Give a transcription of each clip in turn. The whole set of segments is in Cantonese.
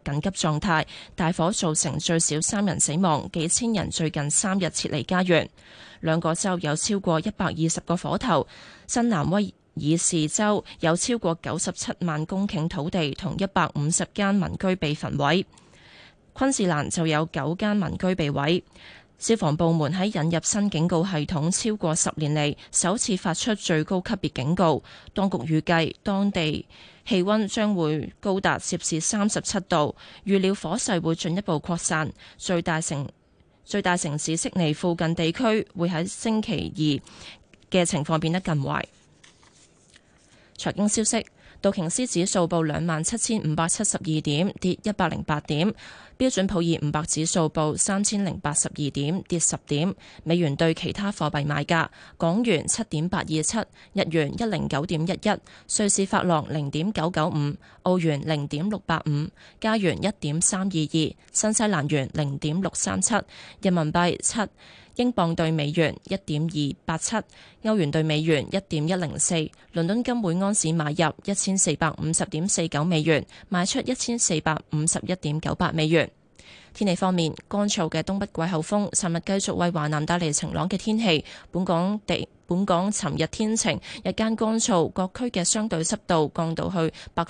緊急狀態，大火造成最少3人死亡，幾千人最近3日撤離家園。兩個州有超過120個火頭，新南威爾士州有超過97萬公頃土地同150間民居被焚毀，昆士蘭就有9間民居被毀。消防部門喺引入新警告系統超過10年嚟，首次發出最高級別警告。當局預計當地氣溫將會高達攝氏37度，預料火勢會進一步擴散。最大城市悉尼附近地區會喺星期二嘅情況變得更壞。財經消息。道瓊斯指數報27,572點，跌108點；標準普爾500指數報3,082點，跌10點。美元對其他貨幣賣價：港元7.827，日元109.11，瑞士法郎0.995，澳元0.685，加元1.322，新西蘭元0.637，人民幣7。英鎊對美元1.287，歐元對美元1.104，倫敦金每安士買入1450.49美元，賣出1451.98美元。天氣方面，乾燥嘅東北季候風尋日繼續為華南帶嚟晴朗嘅天氣。本港尋日天晴，日間乾燥，各區嘅相對濕度降到去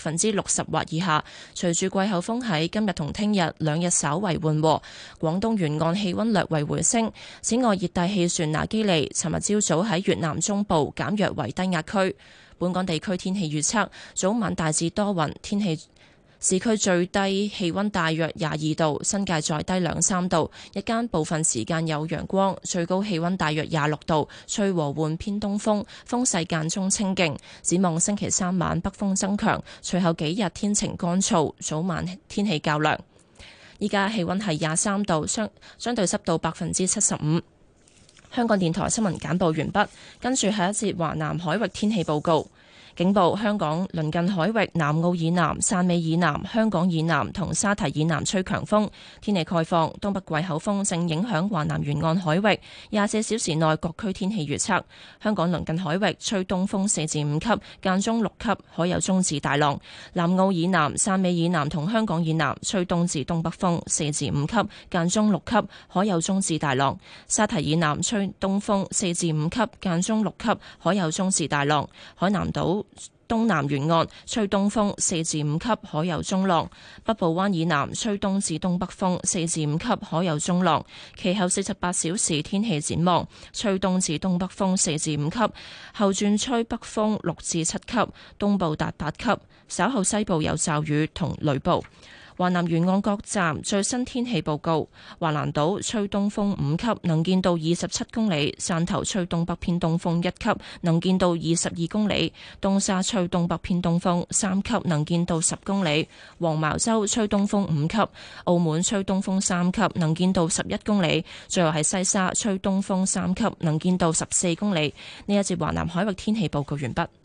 60%或以下。隨住季候風喺今日同聽日兩日稍為緩和，廣東沿岸氣溫略為回升。此外，熱帶氣旋拿基利尋日朝早喺越南中部減弱為低壓區。本港地區天氣預測：早晚大致多雲，天氣。市區最低氣溫大約22度，新界再低2-3度。日間部分時間有陽光，最高氣溫大約26度，吹和緩偏東風，風勢間中清勁。展望星期3晚北風增強，隨後幾日天晴乾燥，早晚天氣較涼。依家氣溫係23度，相對濕度75%。香港電台新聞簡報完畢，跟住係一節華南海域天氣報告。警報：香港鄰近海域南澳以南、汕尾以南、香港以南同沙堤以南吹強風。天氣概況：東北季候風正影響華南沿岸海域。24小時內各區天氣預測：香港鄰近海域吹東風4至5級，間中6級，海有中至大浪；南澳以南、汕尾以南同香港以南吹東至東北風4至5級，間中6級，海有中至大浪；沙堤以南吹東風4至5級，間中6級，海有中至大浪；海南島東南沿岸吹東風4至5級，海有中浪；北部灣以南吹東至東北風4至5級，海有中浪。其後48小時天氣展望：吹東至東北風4至5級，後轉吹北風6至7級，東部達8級。稍後西部有驟雨同雷暴。華南沿岸各站最新天氣報告：華南島吹東風5級，能見度27公里；汕頭吹東北偏東風1級，能見度22公里；東沙吹東北偏東風3級，能見度10公里；黃茅洲吹東風5級；澳門吹東風3級，能見度11公里；最後係西沙吹東風3級，能見度14公里。呢一節華南海域天氣報告完畢。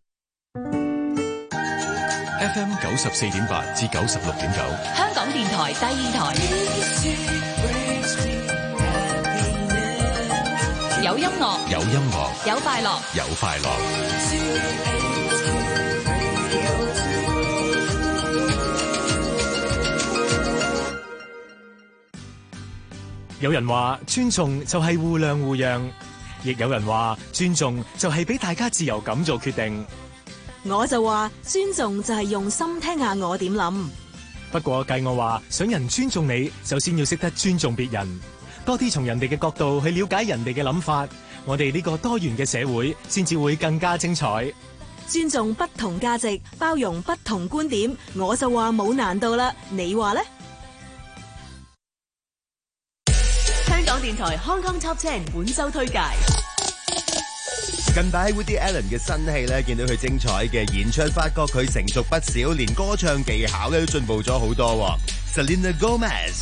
FM 94.8至96.9， 香港電台第二台，有音樂， 有音樂， 有快樂， 有快樂。 有人話尊重就係互諒互讓，亦有人話尊重就係俾大家自由咁做決定。 我就話尊重就係用心聽下我點諗。 不過計我話想人尊重你，首先要識得尊重別人，多啲從人哋嘅角度去了解人哋嘅諗法，我哋呢個多元嘅社會先至會更加精彩。 尊重不同價值，包容不同觀點，我就話冇難度啦。你話呢？ 香港電台 Hong Kong Top 10本周推介。 近排 Woody Allen 嘅新戲咧，見到佢精彩嘅演出，發覺佢成熟不少，連歌唱技巧咧都進步咗好多。Selena Gomez。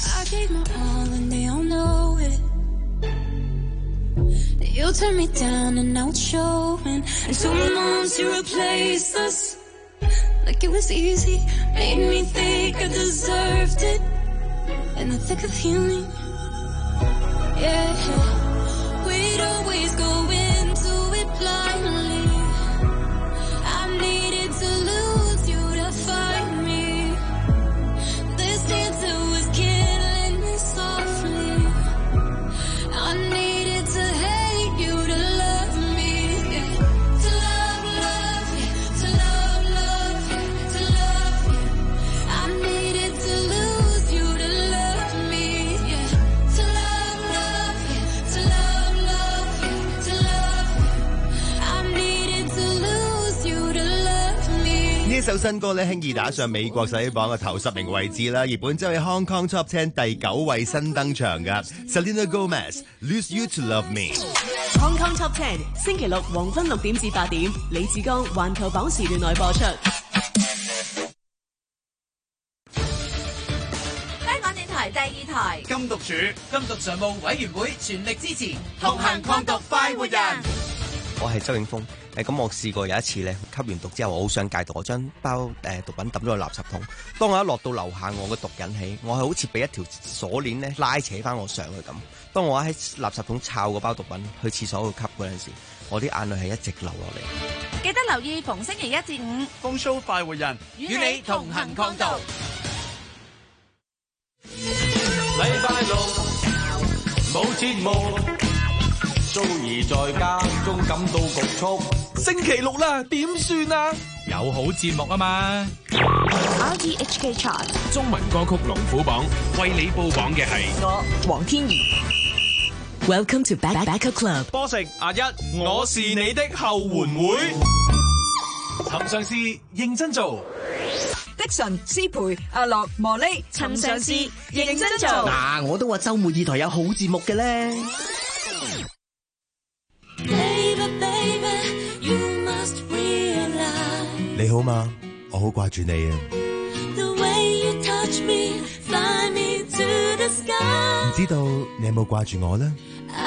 首新歌咧輕易打上美國手機榜嘅頭10名位置啦，而本周喺 Hong Kong Top 10第9位新登場嘅 Selena Gomez Lose You to Love Me。 Hong Kong Top 10星期六黃昏6點至8點，李志剛環球榜時段內播出。 香港電台第2台禁毒處、禁毒常務委員會全力支持，同行抗毒快活人。 我係周永峰，咁我試過有一次咧，吸完毒之後，我好想戒毒，我將包毒品抌咗去垃圾桶。當我一落到樓下，我個毒癮起，我係好似俾一條鎖鏈咧拉扯翻我上去咁。當我喺垃圾桶抄個包毒品去廁所度吸嗰陣時，我啲眼淚係一直流落嚟。 記得留意逢星期1至5， 風騷快活人與你同行抗毒。 禮拜六冇節目，Joey在家中感到局促。 星期六啦，點算啊？ 有好節目啊嘛 RTHK Chart 中文歌曲龍虎榜，為你報榜嘅係我黃天怡。Welcome to Backer Club。 波成阿一，我是你的後援會。尋上司認真做。 Dixon、思培、阿樂、莫莉、 尋上司認真做。 嗱，我都話周末2台有好節目嘅咧。 你好嗎？我好掛住你啊！唔知道你有冇掛住我呢？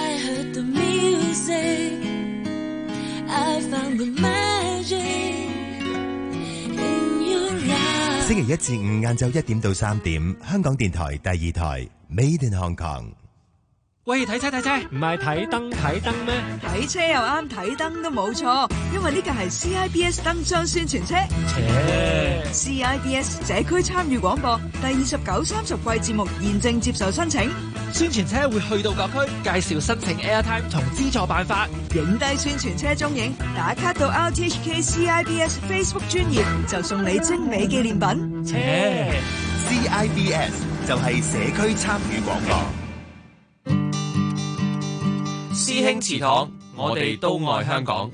星期1至5晏晝1點到3點，香港電台第2台 Made in Hong Kong。 喂，睇車， 唔係睇燈咩？ 睇車又啱，睇燈都冇錯，因為呢個係 CIBS 燈箱宣傳車。CIBS 社區參與廣播第29、30季節目現正接受申請， 宣傳車會去到各區介紹申請 Airtime 同資助辦法， 影低宣傳車蹤影，打卡到 RTHK CIBS Facebook 專頁就送你精美紀念品。 CIBS 就係社區參與廣播。 師兄祠堂，我哋都愛香港。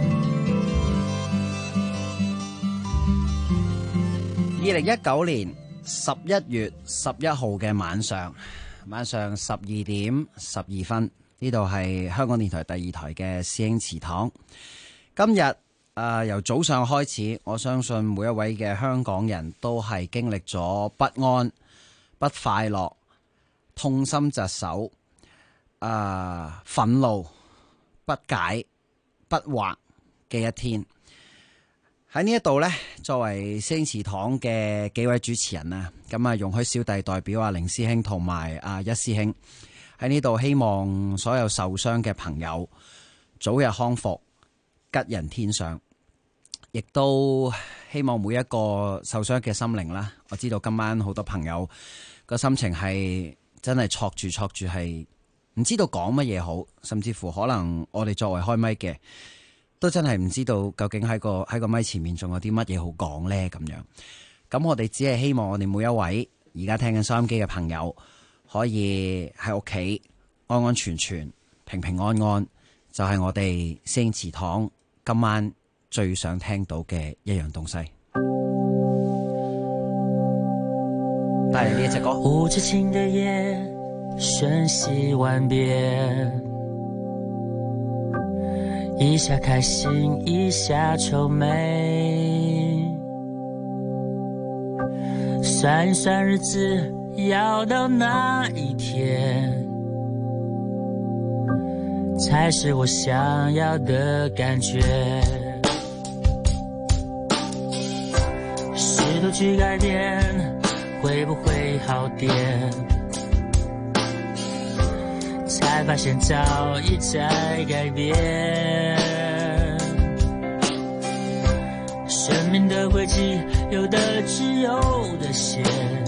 2019年11月11號嘅晚上12點12分，呢度係香港電台第2台嘅師兄祠堂。今日由早上開始，我相信每一位嘅香港人都係經歷咗不安、不快樂、痛心疾首、憤怒、不解、不惑嘅一天。喺呢一度呢，作為師兄祠堂嘅幾位主持人啊，咁容許小弟代表凌師兄同埋一師兄喺呢度，希望所有受傷嘅朋友早日康復，吉人天相。亦都希望每一個受傷嘅心靈啦，我知道今晚好多朋友個心情係真係挫住，係唔知道講乜嘢好，甚至乎可能我哋作為開咪嘅，都真係唔知道究竟喺個咪前面仲有啲乜嘢好講呢。咁樣。咁我哋只係希望我哋每一位而家聽緊收音機嘅朋友，可以喺屋企安安全全、平平安安，就係我哋師兄祠堂今晚最想聽到嘅一樣東西。帶嚟呢一隻歌。 無止境的夜，瞬息萬變，一下開心，一下愁眉，算一算日子，要到那一天，才是我想要的感覺。試圖去改變，會不會好點？才發現早已在改變。生命的軌跡，有的只有的線，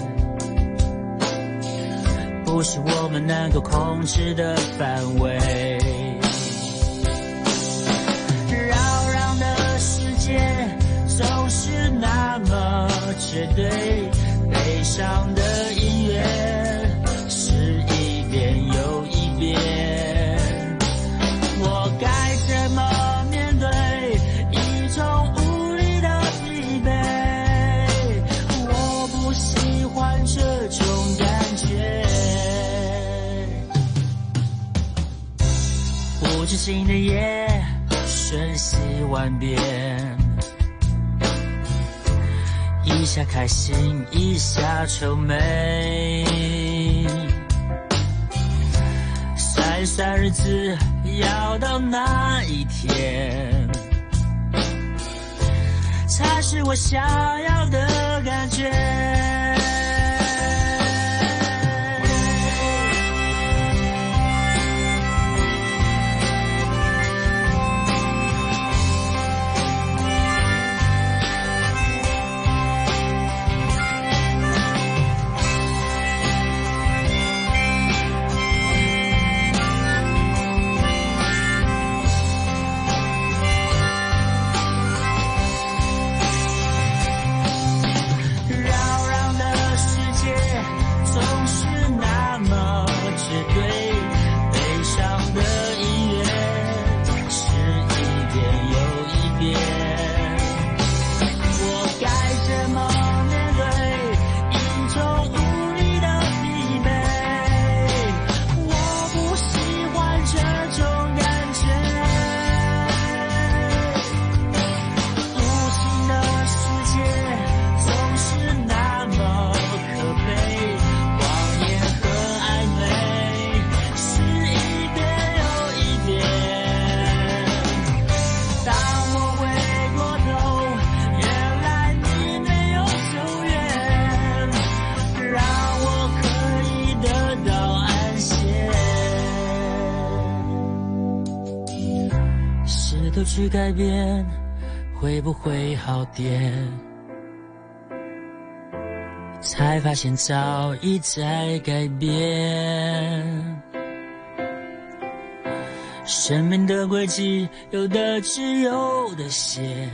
不是我們能夠控制的範圍。擾攘的世界總是那麼絕對，悲傷的音樂是一遍又一遍，我該怎麼面對一種無力的疲憊？ 新的夜瞬息万变，一下开心一下愁眉，算算日子要到哪一天，才是我想要的感觉。去改变会不会好点，才发现早已在改变。生命的轨迹有的直有的斜，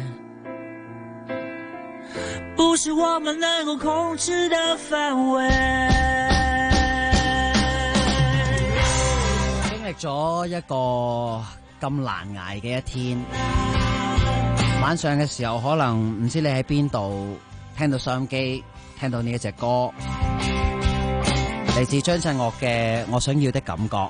不是我们能够控制的范围。 經歷咗一個咁難捱嘅一天，晚上嘅時候可能唔知你喺邊度聽到收音機，聽到呢一隻歌，嚟自張震岳嘅《我想要的感覺》。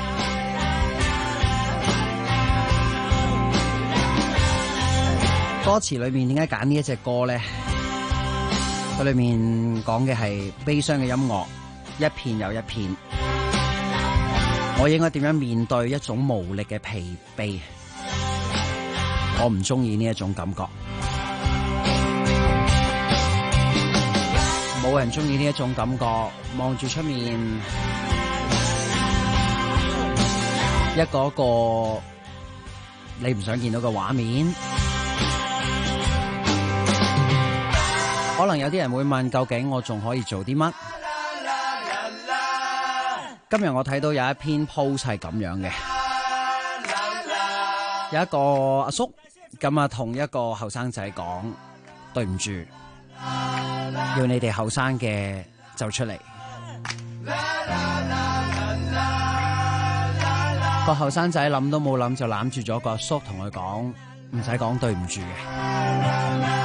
歌詞裏面點解揀呢一隻歌呢？佢裏面講嘅係悲傷嘅音樂，一片又一片。我應該點樣面對一種無力嘅疲憊？我唔中意呢一種感覺，冇人中意呢一種感覺。望住出面一個個你唔想見到嘅畫面，可能有啲人會問，究竟我仲可以做啲乜？今日我睇到有一篇 post 係咁樣嘅，有一個阿叔咁啊，同一個後生仔講對唔住，要你哋後生嘅就出嚟。個後生仔諗都冇諗就攬住咗個阿叔，同佢講唔使講對唔住嘅。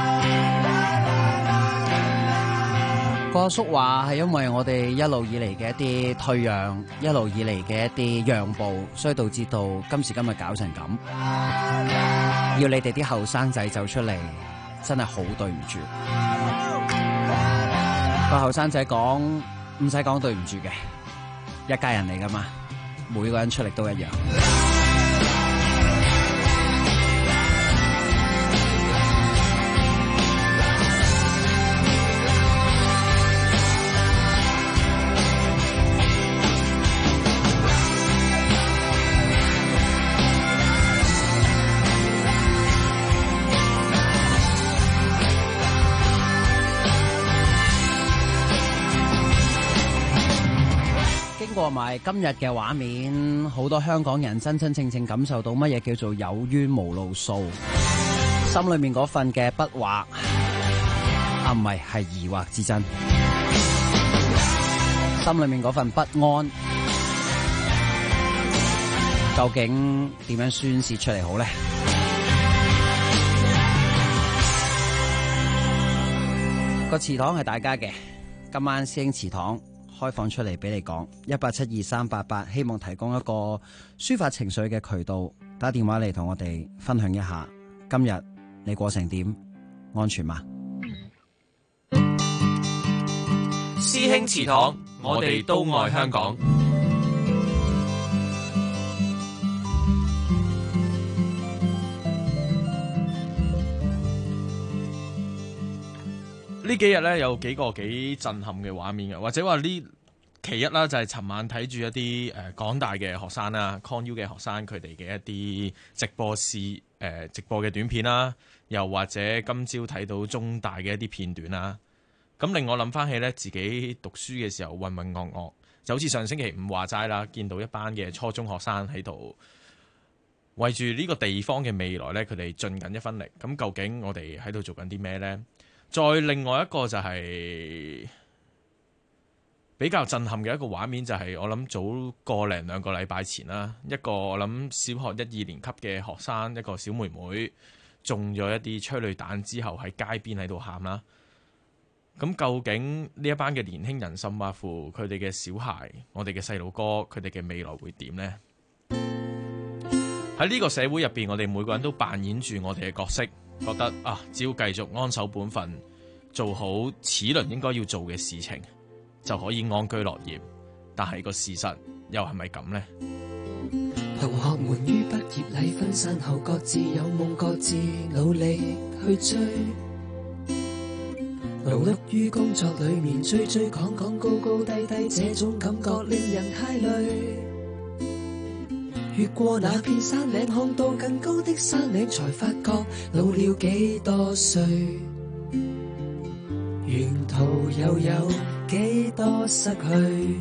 個阿叔話係因為我哋一路以嚟嘅一啲退讓，一路以嚟嘅一啲讓步，所以導致到今時今日搞成咁。要你哋啲後生仔走出嚟，真係好對唔住。個後生仔講唔使講對唔住嘅，一家人嚟噶嘛，每個人出力都一樣。過埋今日嘅畫面，好多香港人真真正正感受到乜嘢叫做有冤無路訴，心裏面嗰份嘅不惑唔係疑惑之真，心裏面嗰份不安，究竟點樣宣泄出嚟好呢？個祠堂係大家嘅，今晚師兄祠堂開放出嚟俾你講，1872388，希望提供一個抒發情緒嘅渠道， 打電話嚟同我哋分享一下，今日你過成點？安全嗎？ 師兄祠堂，我哋都愛香港。 呢幾日咧有幾個幾震撼嘅畫面嘅，或者話呢其一啦，就係尋晚睇住一啲港大嘅學生啦 ，ConU 嘅學生佢哋嘅一啲直播嘅短片啦，又或者今朝睇到中大嘅一啲片段啦，咁令我諗翻起咧自己讀書嘅時候渾渾噩噩，就好似上星期五話齋啦，見到一班嘅初中學生喺度為住呢個地方嘅未來咧，佢哋盡緊一分力。咁究竟我哋喺度做緊啲咩呢？再另外一個就係比較震撼嘅一個畫面，就係我諗早個零兩個禮拜前啦，一個我諗小學1、2年級嘅學生，一個小妹妹中咗一啲催淚彈之後喺街邊喺度喊啦。咁究竟呢一班嘅年輕人，甚或乎佢哋嘅小孩，我哋嘅細路哥，佢哋嘅未來會點呢？喺呢個社會入邊，我哋每個人都扮演住我哋嘅角色。覺得啊，只要繼續安守本分，做好此輪應該要做嘅事情，就可以安居樂業。但係個事實又係咪咁呢？ 同學們於畢業禮分散後，各自有夢，各自努力去追。勞碌於工作裏面，追追趕趕，高高低低，這種感覺令人太累。越過那片山嶺，看到更高的山嶺，才發覺老了幾多歲，沿途又有幾多失去。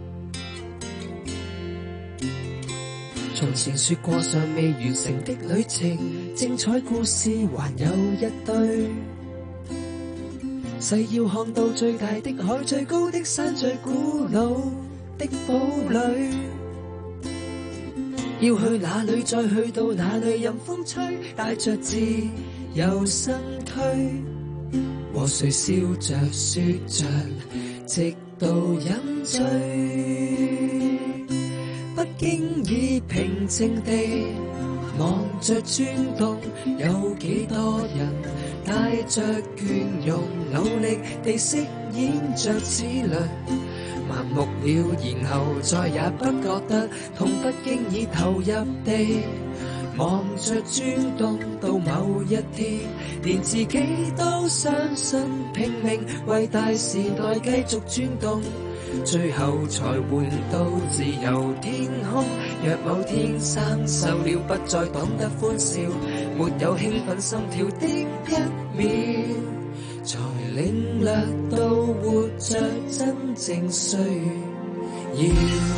從前說過尚未完成的旅程，精彩故事還有一堆。誓要看到最大的海，最高的山，最古老的堡壘。要去哪裏，再去到哪裏，任風吹，帶着自由身軀，和誰笑着說着，直到飲醉。不經意平靜地望着轉動，有幾多人帶着倦容，努力地飾演着齒輪。麻木了，然後再也不覺得痛，不經意投入地望着轉動，到某一天連自己都相信，拼命為大時代繼續轉動，最後才換到自由天空。若某天生銹了，不再懂得歡笑，沒有興奮心跳的一秒，才領略到活着真正需要。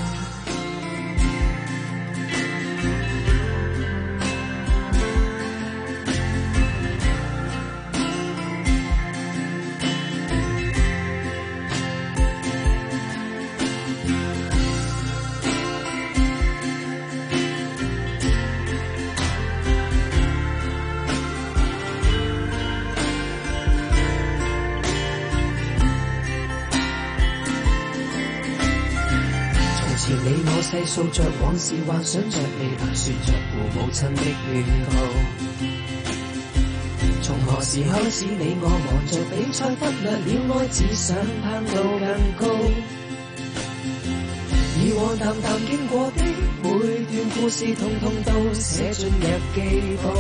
細數着往事，幻想着未來，說着父母親的戀慕。從何時開始，你我忙着比賽，忽略了愛，只想攀到更高。以往淡淡經過的每段故事，統統都寫進日記簿。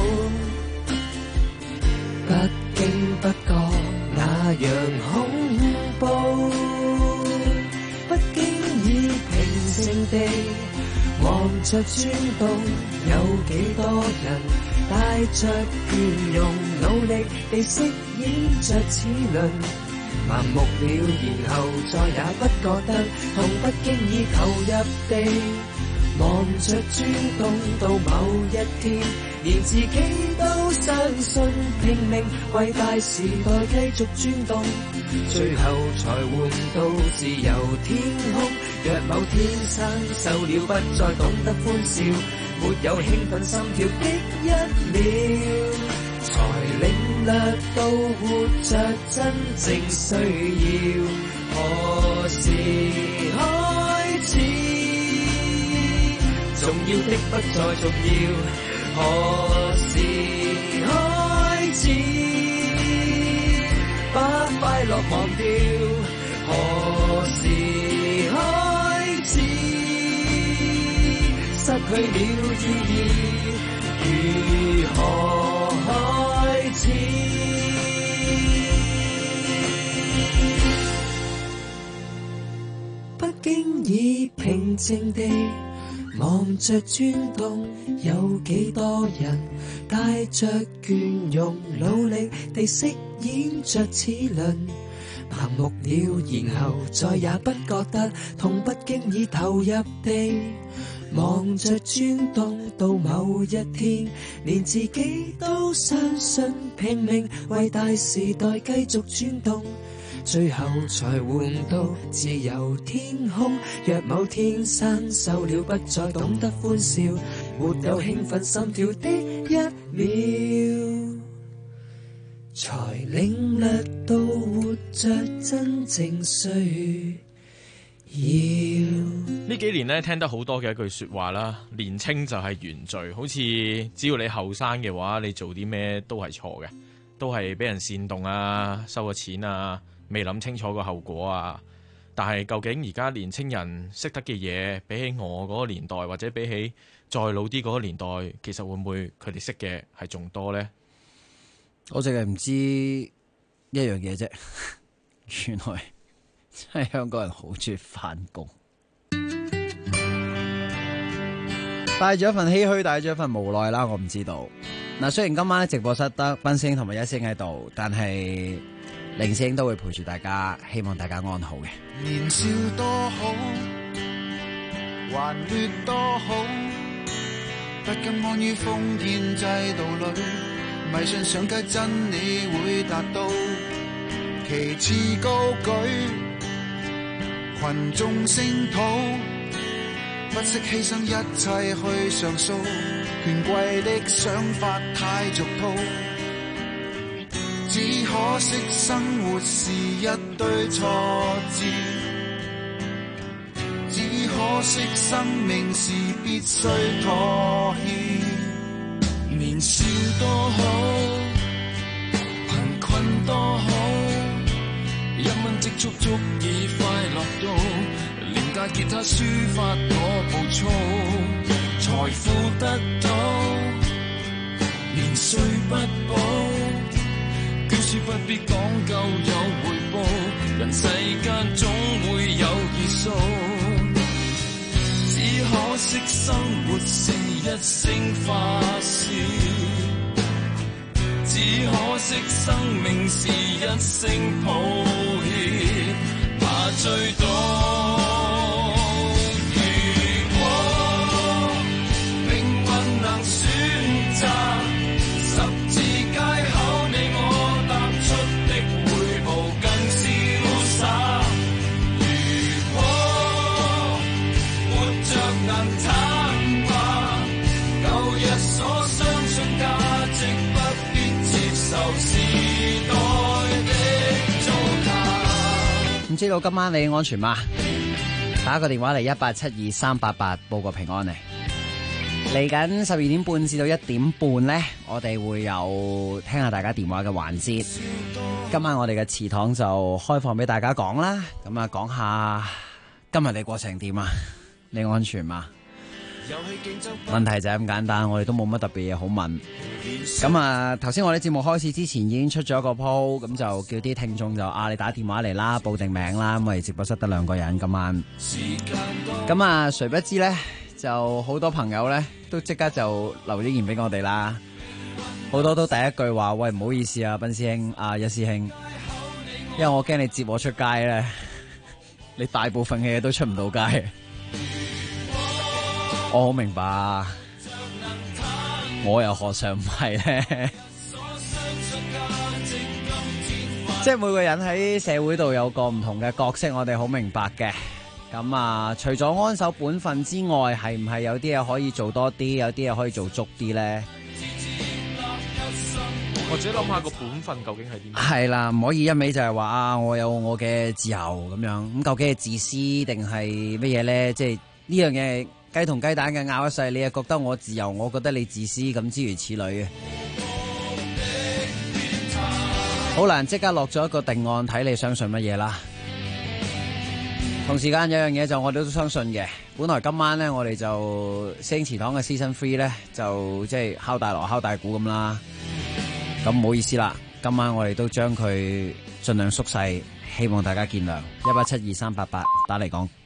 不經不覺那樣恐怖，不經意平靜地望着轉動，有幾多人帶着倦容，努力地飾演着齒輪。麻木了，然後再也不覺得痛，不經意投入地望着轉動，到某一天連自己都相信，拼命為大時代繼續轉動，最後才換到自由天空。若某天生銹了，不再懂得歡笑，沒有興奮心跳的一秒，才領略到活着真正需要。何時開始？重要的不再重要， 何時開始把快樂忘掉？何時開始失去了意義？如何開始？不經意平靜地望着轉動，有幾多人帶着倦容，努力地飾演着齒輪，盲目了，然後再也不覺得痛，不經意投入地望着轉動，到某一天連自己都相信，拼命為大時代繼續轉動，最後才換到自由天空。若某天生銹了，不再懂得歡笑，沒有興奮心跳的一秒，才領略到活着真正需要。 呢幾年呢，聽得好多嘅一句說話啦，年青就係原罪，好似只要你後生嘅話，你做啲咩都係錯嘅，都係俾人煽動啊，收咗錢啊，未諗清楚個後果啊。但係究竟而家年青人識得嘅嘢，比起我嗰個年代，或者比起再老啲嗰個年代，其實會唔會佢哋識嘅係仲多呢？ 我淨係唔知一樣嘢啫，原來真係香港人好中意返工，帶咗一份唏噓，帶咗一份無奈啦。我唔知道嗱，雖然今晚直播室得賓星同埋一星喺度，但係凌星都會陪住大家，希望大家安好嘅。 年少多好，還劣多好，不甘安於封建制度裏，迷信上街真理會達到，旗幟高舉，群眾聲討，不惜犧牲一切去上訴，權貴的想法太俗套，只可惜生活是一堆挫折，只可惜生命是必須妥協。年少多好，貧困多好，一蚊積蓄足以快樂到，廉價吉他抒發我暴躁，財富得到，年歲不保，捐書不必講究有回報，人世間總會有結束，只可惜生活是一聲發洩，只可惜生命是一聲抱歉，怕追到。如果命運能選擇，十字街口你我踏出的每步更瀟灑。如果活着能坦白，舊日所相信價值不必接受時代的糟蹋。 唔知道今晚你安全嗎？打個電話嚟1872388報個平安嚟。嚟緊12點半至到1點半呢，我哋會有聽下大家電話嘅環節。今晚我哋嘅祠堂就開放俾大家講啦。咁啊，講下今日你過程點啊？你安全嗎？問題就係咁簡單，我哋都冇乜特別嘢好問。咁啊，頭先我哋節目開始之前已經出咗個 post， 咁就叫啲聽眾就你打電話嚟啦，報定名啦。咁我哋直播室得2個人今晚。咁啊，誰不知呢，就好多朋友呢都即刻就留咗言俾我哋啦。好多都第一句話：喂，唔好意思啊，賓師兄、一師兄，因為我驚你接我出街呢，你大部分嘅嘢都出唔到街。我好明白，我又何嘗唔係呢？即係每個人喺社會度有個唔同嘅角色，我哋好明白嘅。咁啊，除咗安守本分之外，係唔係有啲嘢可以做多啲，有啲嘢可以做足啲呢？ 或者諗下個本分究竟係點？ 係啦，唔可以一味就係話我有我嘅自由咁樣。咁究竟係自私定係乜嘢呢？即係呢樣嘢。 雞同雞蛋嘅拗一世，你又覺得我自由，我覺得你自私，咁諸如此類嘅。好難即刻落咗一個定案，睇你相信乜嘢啦。同時間有樣嘢就我哋都相信嘅，本來今晚呢，我哋就星祠堂嘅 Season 3呢，就即係敲大鑼敲大鼓咁啦。咁唔好意思啦，今晚我哋都將佢盡量縮細，希望大家見諒。1872388打嚟講。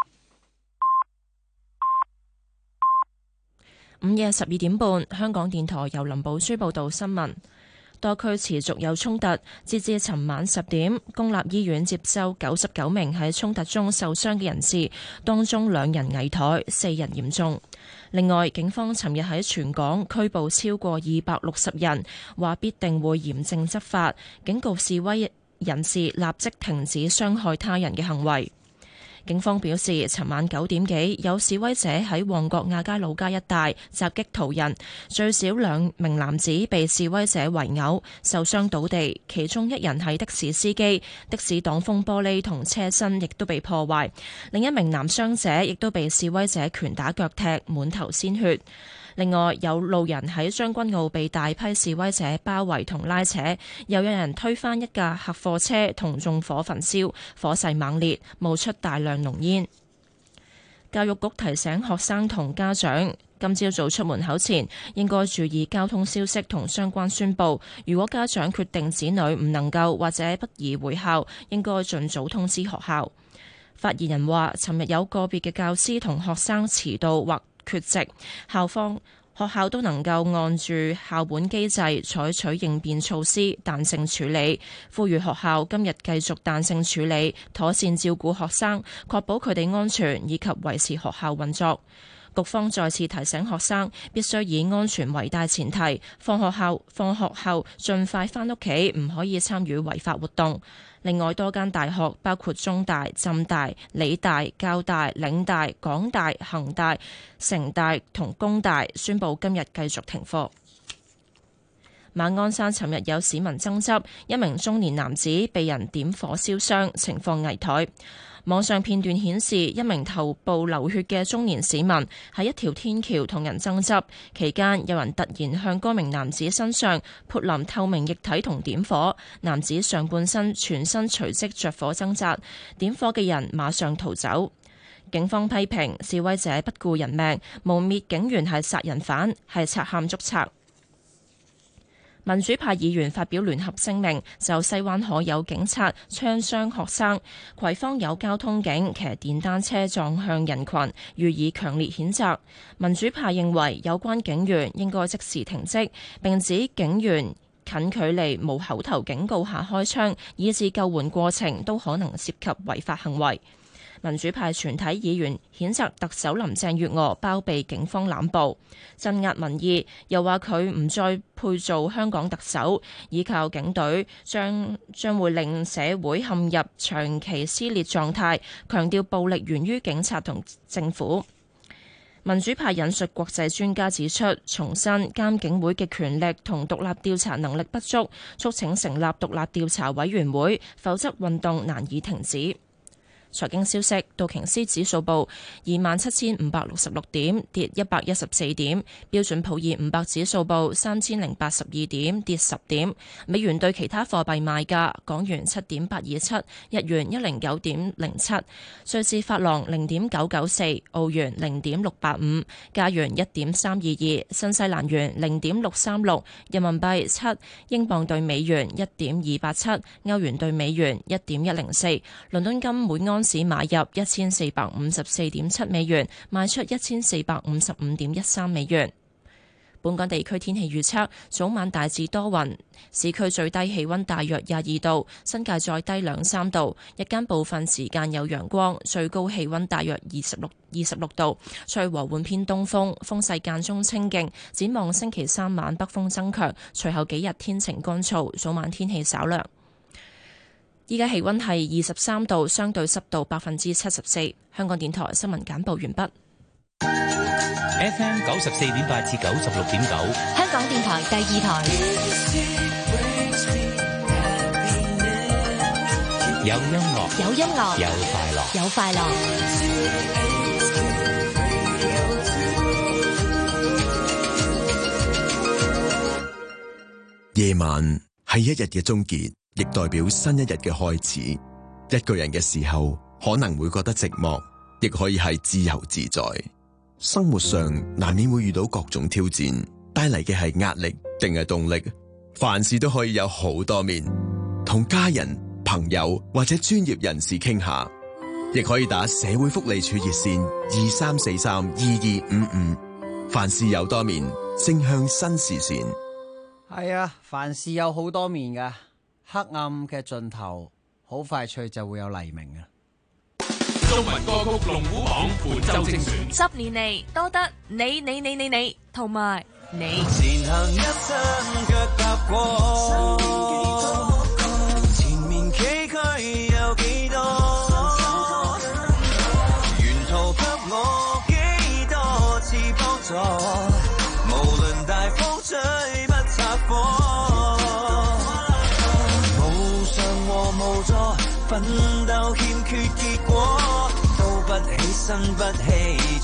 午夜12點半，香港電台由林寶書報道新聞。多區持續有衝突，截至尋晚10點，公立醫院接收99名喺衝突中受傷嘅人士，當中2人危殆，4人嚴重。另外，警方尋日喺全港拘捕超過260人，話必定會嚴正執法，警告示威人士立即停止傷害他人嘅行為。警方表示，尋晚9點幾有示威者喺旺角亞皆老街一帶襲擊途人，最少2名男子被示威者圍毆，受傷倒地，其中1人係的士司機，的士擋風玻璃同車身亦都被破壞，另一名男傷者亦都被示威者拳打腳踢，滿頭鮮血。另外，有路人喺將軍澳被大批示威者包圍同拉扯，又有人推翻一架客貨車同縱火焚燒，火勢猛烈，冒出大量濃煙。教育局提醒學生同家長，今朝早出門口前應該注意交通消息同相關宣佈。如果家長決定子女唔能夠或者不宜回校，應該盡早通知學校。發言人話，尋日有個別嘅教師同學生遲到或缺席，學校都能夠按住校本機制採取應變措施，彈性處理。呼籲學校今日繼續彈性處理，妥善照顧學生，確保佢哋安全以及維持學校運作。局方再次提醒學生必須以安全為大前提，放學後盡快返屋企，唔可以參與違法活動。另外，多間大學包括中大、浸大、理大、教大、嶺大、港大、恒大、城大同工大宣布今日繼續停課。馬鞍山尋日有市民爭執，一名中年男子被人點火燒傷，情況危殆。網上片段顯示，一名頭部流血嘅中年市民喺一條天橋同人爭執，期間有人突然向該名男子身上潑淋透明液體同點火，男子上半身全身隨即着火掙扎，點火嘅人馬上逃走。警方批評示威者不顧人命，誣衊警員係殺人犯，係賊喊捉賊。民主派議員發表聯合聲明，就西灣河有警察槍傷學生，葵芳有交通警騎電單車撞向人群，予以強烈譴責。民主派認為有關警員應該即時停職，並指警員近距離無口頭警告下開槍，以致救援過程都可能涉及違法行為。民主派全體議員譴責特首林鄭月娥包庇警方濫捕、鎮壓民意，又話佢唔再配做香港特首，依靠警隊將會令社會陷入長期撕裂狀態，強調暴力源於警察同政府。民主派引述國際專家指出，重申監警會嘅權力同獨立調查能力不足，促請成立獨立調查委員會，否則運動難以停止。財經消息，道瓊斯指數報27,566點，跌114點；標準普爾500指數報3,082點，跌10點。美元對其他貨幣賣價：港元7.827，日元109.07，瑞士法郎0.994，澳元0.685，加元1.322，新西蘭元0.636，人民幣7，英鎊對美元1.287，歐元對美元1.104，倫敦金每安市買入1454.7美元，賣出1455.13美元。本港地區天氣預測：早晚大致多雲，市區最低氣溫大約22度，新界再低2-3度。日間部分時間有陽光，最高氣溫大約26度，吹和緩偏東風，風勢間中清勁。展望星期3晚北風增強，隨後幾日天晴乾燥，早晚天氣稍涼。依家氣溫係23度，相對濕度74%。香港電台新聞簡報完畢。 FM 94.8至96.9， 香港電台第2台。 有音樂， 有音樂， 有快樂， 有快樂。 夜晚係一日嘅終結，亦代表新一日嘅開始。一個人嘅時候，可能會覺得寂寞，亦可以係自由自在。生活上難免會遇到各種挑戰，帶嚟嘅係壓力定係動力？凡事都可以有好多面，同家人、朋友或者專業人士傾下，亦可以打社會福利處熱線23432255。凡事有多面，正向新視線。 係啊，凡事有好多面㗎，黑暗嘅盡頭，好快脆就會有黎明啊！ 中文歌曲龍虎榜本周精選 ，10年嚟多得你同埋你。 前行一生腳踏過，前面崎嶇有幾多？沿途給我幾多次幫助，無論大風吹不拆火，無常和無助，奮鬥欠缺結果，都不起身不氣在。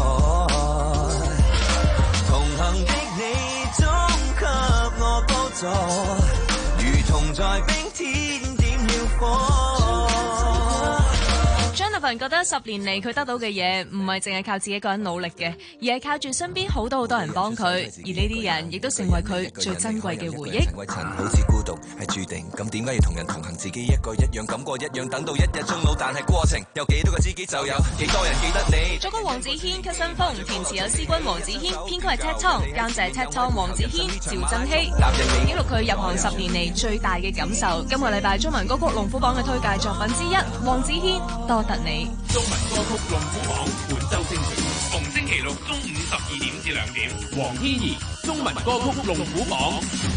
同行的你總給我幫助，如同在冰天點了火。 Jonathan 覺得10年嚟佢得到嘅嘢唔係淨係靠自己一個人努力嘅，而係靠住身邊好多人幫佢，而呢啲人亦都成為佢最珍貴嘅回憶。 成為塵好似孤獨係注定，咁點解要同人同行？自己一個一樣感覺一樣，等到一日終老，但係過程有幾多個知己就有幾多人記得你。 作曲黃子軒、給新風，填詞有詩君黃子軒，編曲係 Ted Tong， 監製 Ted Tong、黃子軒、趙振熙，記錄佢入行10年嚟最大嘅感受。今個禮拜中文歌曲龍虎榜嘅推介作品之一，黃子軒多得你。 中文歌曲龍虎榜本周精選，逢星期六中午12點至2點，黃天怡中文歌曲龍虎榜。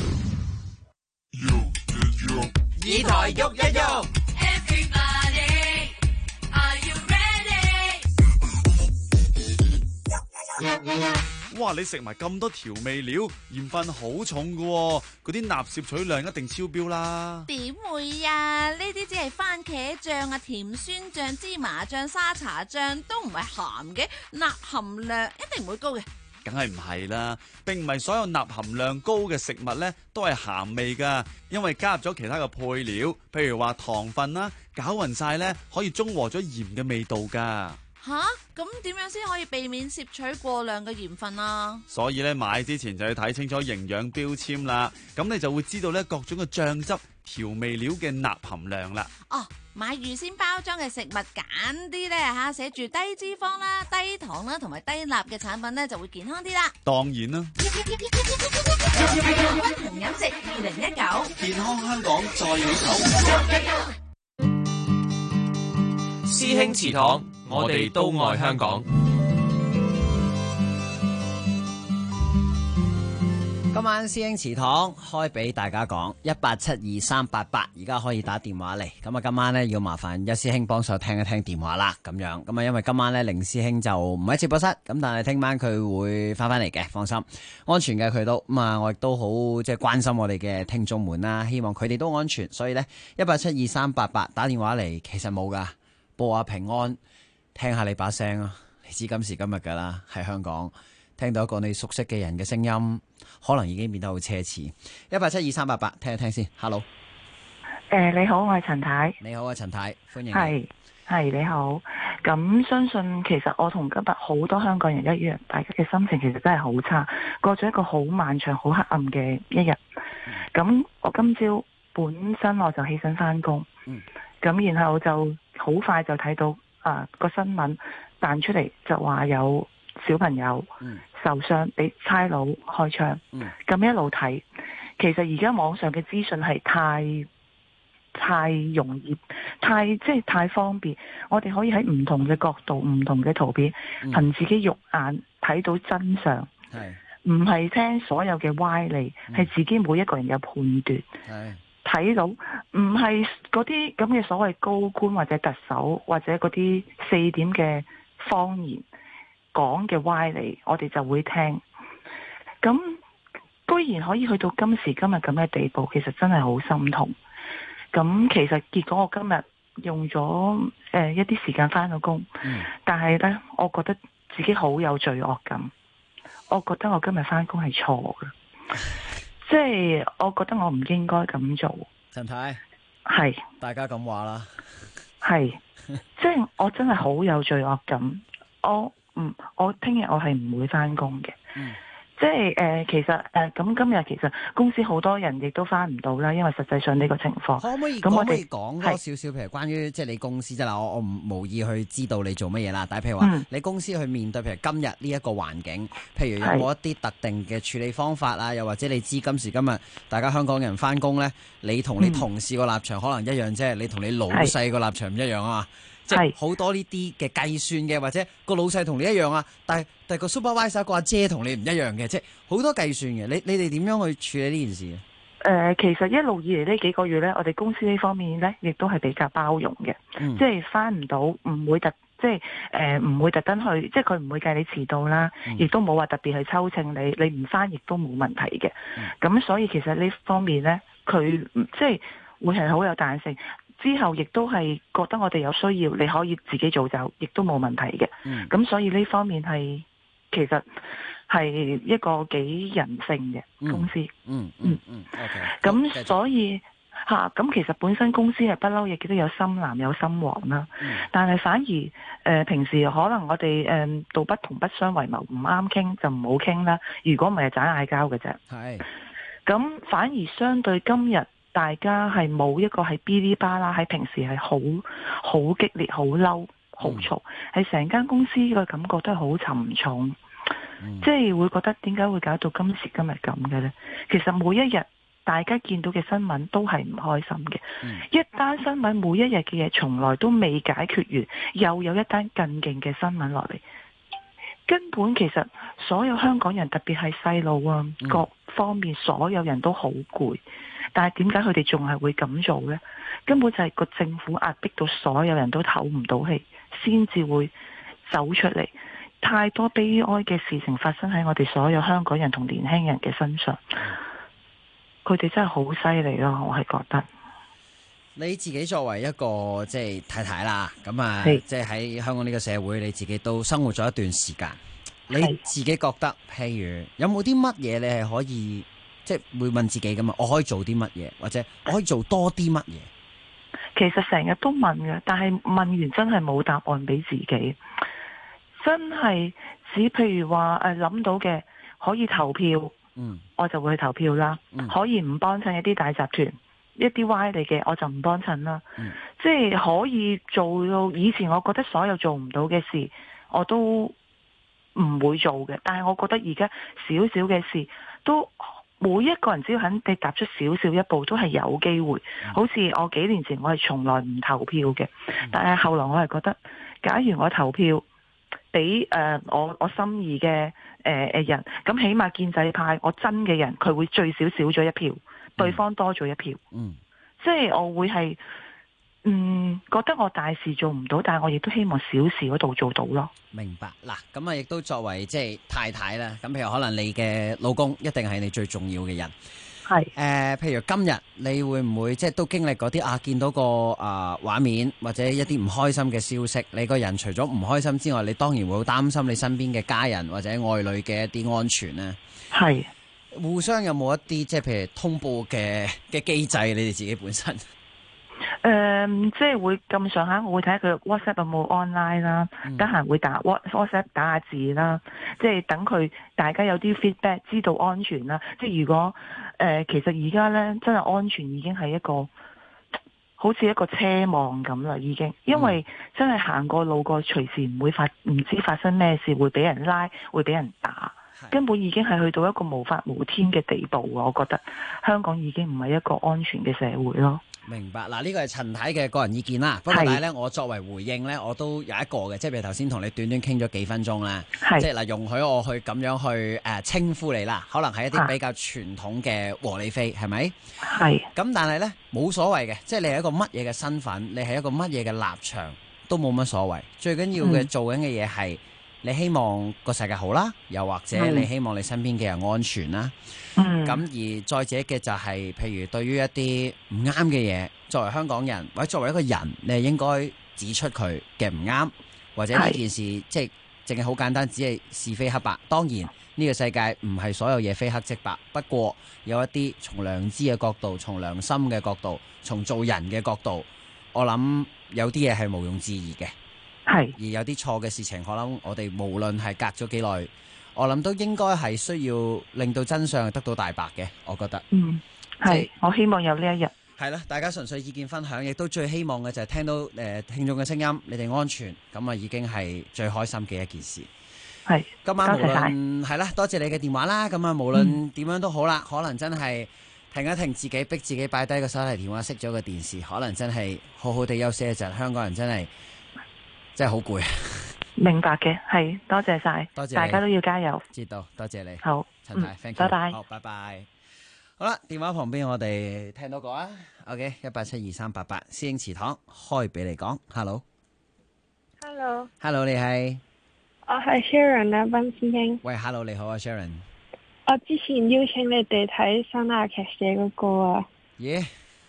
以台喐一喐。Everybody, are you ready? 哇！你食埋咁多調味料，鹽分好重㗎，嗰啲鈉攝取量一定超標啦。 點會啊？呢啲只係番茄醬啊、甜酸醬、芝麻醬、沙茶醬，都唔係鹹嘅，鈉含量一定唔會高嘅。 梗係唔係啦，並唔係所有鈉含量高嘅食物呢都係鹹味噶，因為加入咗其他嘅配料，譬如話糖分啦，攪勻晒呢可以中和咗鹽嘅味道噶。 吓，咁點樣先可以避免攝取過量嘅鹽分啊？ 所以咧買之前就要睇清楚營養標籤啦，咁你就會知道咧各種嘅醬汁、調味料嘅鈉含量啦。 哦，買預先包裝嘅食物揀啲咧吓，寫住低脂肪啦、低糖啦同埋低鈉嘅產品咧就會健康啲啦。 當然啦。 均衡飲食2019， 健康香港在你手。 師兄祠堂，我哋都愛香港。 今晚師兄祠堂開俾大家講1872388，而家可以打電話嚟。咁啊，今晚呢，要麻煩一師兄幫手聽一聽電話啦。咁樣咁啊，因為今晚呢，凌師兄就唔喺直播室，咁但係聽晚佢會翻嚟嘅，放心，安全嘅佢都咁啊。我亦都好即係關心我哋嘅聽眾們啦，希望佢哋都安全。所以呢，1872388打電話嚟，其實冇噶。報下平安，聽下你把聲啊！你知今時今日噶啦，喺香港聽到一個你熟悉嘅人嘅聲音，可能已經變得好奢侈。1872388，聽一聽先。Hello， 你好，我係陳太。 你好啊，陳太，歡迎你。 係你好。咁相信其實我同今日好多香港人一樣，大家嘅心情其實真係好差，過咗一個好漫長、好黑暗嘅一日。咁我今朝本身我就起身返工，咁然後就好快就睇到個新聞彈出嚟，就話有小朋友受傷，俾差佬開槍。咁一路睇，其實而家網上嘅資訊係太容易，太方便，我哋可以喺唔同嘅角度、唔同嘅圖片，憑自己肉眼睇到真相，唔係聽所有嘅歪理，係自己每一個人有判斷。睇到唔係嗰啲咁嘅所謂高官或者特首或者嗰啲4點嘅謊言講嘅歪理，我哋就會聽。咁居然可以去到今時今日咁嘅地步，其實真係好心痛。咁其實結果我今日用咗一啲時間返到工，但係呢，我覺得自己好有罪惡感。我覺得我今日返工係錯嘅，即係我覺得我唔應該咁做。 陳太係大家咁話啦， 係即係我真係好有罪惡感。我聽日我係唔會返工嘅。即係其實咁今日其實公司好多人亦都返唔到啦，因為實際上呢個情況。 可唔可以講多少少？譬如關於即係你公司啫啦，我無意去知道你做乜嘢啦。但係譬如話你公司去面對譬如今日呢一個環境，譬如有冇一啲特定嘅處理方法啊？又或者你知今時今日大家香港人返工呢，你同你同事個立場可能一樣啫，你同你老細個立場唔一樣啊嘛。即係好多呢啲嘅計算嘅，或者個老細同你一樣啊，但係個 supervisor 個阿姐同你唔一樣嘅，即係好多計算嘅。你哋點樣去處理呢件事？ 其實一路以嚟呢幾個月呢，我哋公司呢方面呢，亦都係比較包容嘅，即係返唔到唔會唔會特登去，即係佢唔會計你遲到啦，亦都冇話特別去抽秤你，你唔返亦都冇問題嘅。咁所以其實呢方面呢，佢即係會係好有彈性。之後亦都係覺得我哋有需要，你可以自己做走，亦都冇問題嘅。咁所以呢方面係其實係一個幾人性嘅公司。咁所以咁其實本身公司係不嬲，亦都有深藍有深黃啦。但係反而平時可能我哋道不同不相為謀，唔啱傾就唔好傾啦。如果唔係，就嗌交嘅啫。咁反而相對今日。大家係冇一個係嗶哩吧啦，喺平時係好激烈、好嬲、好嘈，係成間公司個感覺都係好沉重，即係會覺得點解會搞到今時今日咁嘅呢？其實每一日大家見到嘅新聞都係唔開心嘅，一單新聞每一日嘅嘢從來都未解決完，又有一單更勁嘅新聞落嚟，根本其實所有香港人，特別係細路啊，各方面所有人都好攰。但係點解佢哋仲係會咁做呢？根本就係個政府壓迫到所有人都唞唔到氣，先至會走出嚟。太多悲哀嘅事情發生喺我哋所有香港人同年輕人嘅身上，佢哋真係好犀利咯！我係覺得。 你自己作為一個即係太太啦，咁啊，即係喺香港呢個社會，你自己都生活咗一段時間，你自己覺得，譬如有冇啲乜嘢你係可以？即係會問自己㗎嘛，我可以做啲乜嘢，或者我可以做多啲乜嘢？ 其實成日都問嘅，但係問完真係冇答案俾自己。真係只譬如話諗到嘅可以投票，我就會去投票啦。可以唔幫襯一啲大集團，一啲歪理嘅我就唔幫襯啦。即係可以做到以前我覺得所有做唔到嘅事，我都唔會做嘅。但係我覺得而家少少嘅事都。每一個人只要肯地踏出少少一步，都係有機會。好似我幾年前我係從來唔投票嘅，但係後來我係覺得，假如我投票俾我心儀嘅人，咁起碼建制派我真嘅人，佢會最少少咗一票，對方多咗一票。即係我會係覺得我大事做唔到，但係我亦都希望小事嗰度做到咯。 明白嗱，咁啊亦都作為即係太太啦，咁譬如可能你嘅老公一定係你最重要嘅人，係譬如今日你會唔會即係都經歷嗰啲見到個畫面或者一啲唔開心嘅消息，你個人除咗唔開心之外，你當然會好擔心你身邊嘅家人或者愛侶嘅一啲安全咧。係互相有冇一啲即係譬如通報嘅機制？你哋自己本身？ 即係會咁上下，我會睇下佢 WhatsApp 有冇 online 啦，得閒會打 WhatsApp 打下字啦，即係等佢大家有啲 feedback，知道安全啦。即係如果其實而家呢，真係安全已經係一個好似一個奢望咁啦，已經，因為真係行過路過，隨時唔知發生咩事，會俾人拉，會俾人打，根本已經係去到一個無法無天嘅地步。我覺得香港已經唔係一個安全嘅社會咯。 明白嗱，呢個係陳太嘅個人意見啦。不過但係咧，我作為回應咧，我都有一個嘅，即係譬如頭先同你短短傾咗幾分鐘啦，即係嗱，容許我去咁樣去稱呼你啦。可能係一啲比較傳統嘅和理非，係咪？係。咁但係咧冇所謂嘅，即係你係一個乜嘢嘅身份，你係一個乜嘢嘅立場都冇乜所謂。最緊要嘅做緊嘅嘢係你希望個世界好啦，又或者你希望你身邊嘅人安全啦。咁而再者嘅就係，譬如對於一啲唔啱嘅嘢，作為香港人或者作為一個人，你係應該指出佢嘅唔啱，或者呢件事即係淨係好簡單，只係是非黑白。當然呢個世界唔係所有嘢非黑即白，不過有一啲從良知嘅角度、從良心嘅角度、從做人嘅角度，我諗有啲嘢係毋庸置疑嘅。 係。 而有啲錯嘅事情，可能我哋無論係隔咗幾耐，我諗都應該係需要令到真相得到大白嘅。我覺得。 嗯，係。我希望有呢一日。 係啦，大家純粹意見分享，亦都最希望嘅就係聽到聽眾嘅聲音，你哋安全，咁啊已經係最開心嘅一件事。 係， 今晚無論係啦，多謝你嘅電話啦。咁啊，無論點樣都好啦，可能真係停一停自己，逼自己擺低個手提電話，熄咗個電視，可能真係好好地休息一陣。香港人真係好攰。 明白嘅，係多謝晒， 多謝大家都要加油。 知道，多謝你。 好， 陳太 ，thank you， 拜拜。 好，拜拜。好啦，電話旁邊我哋聽到個啊 ，OK，1872388，師兄祠堂開俾你講 ，Hello，Hello， 你係？ 我係 Sharon 啊，溫師兄。 喂 ，Hello， 你好啊 ，Sharon。 我之前邀請你哋睇新亞劇社嗰個啊。 耶。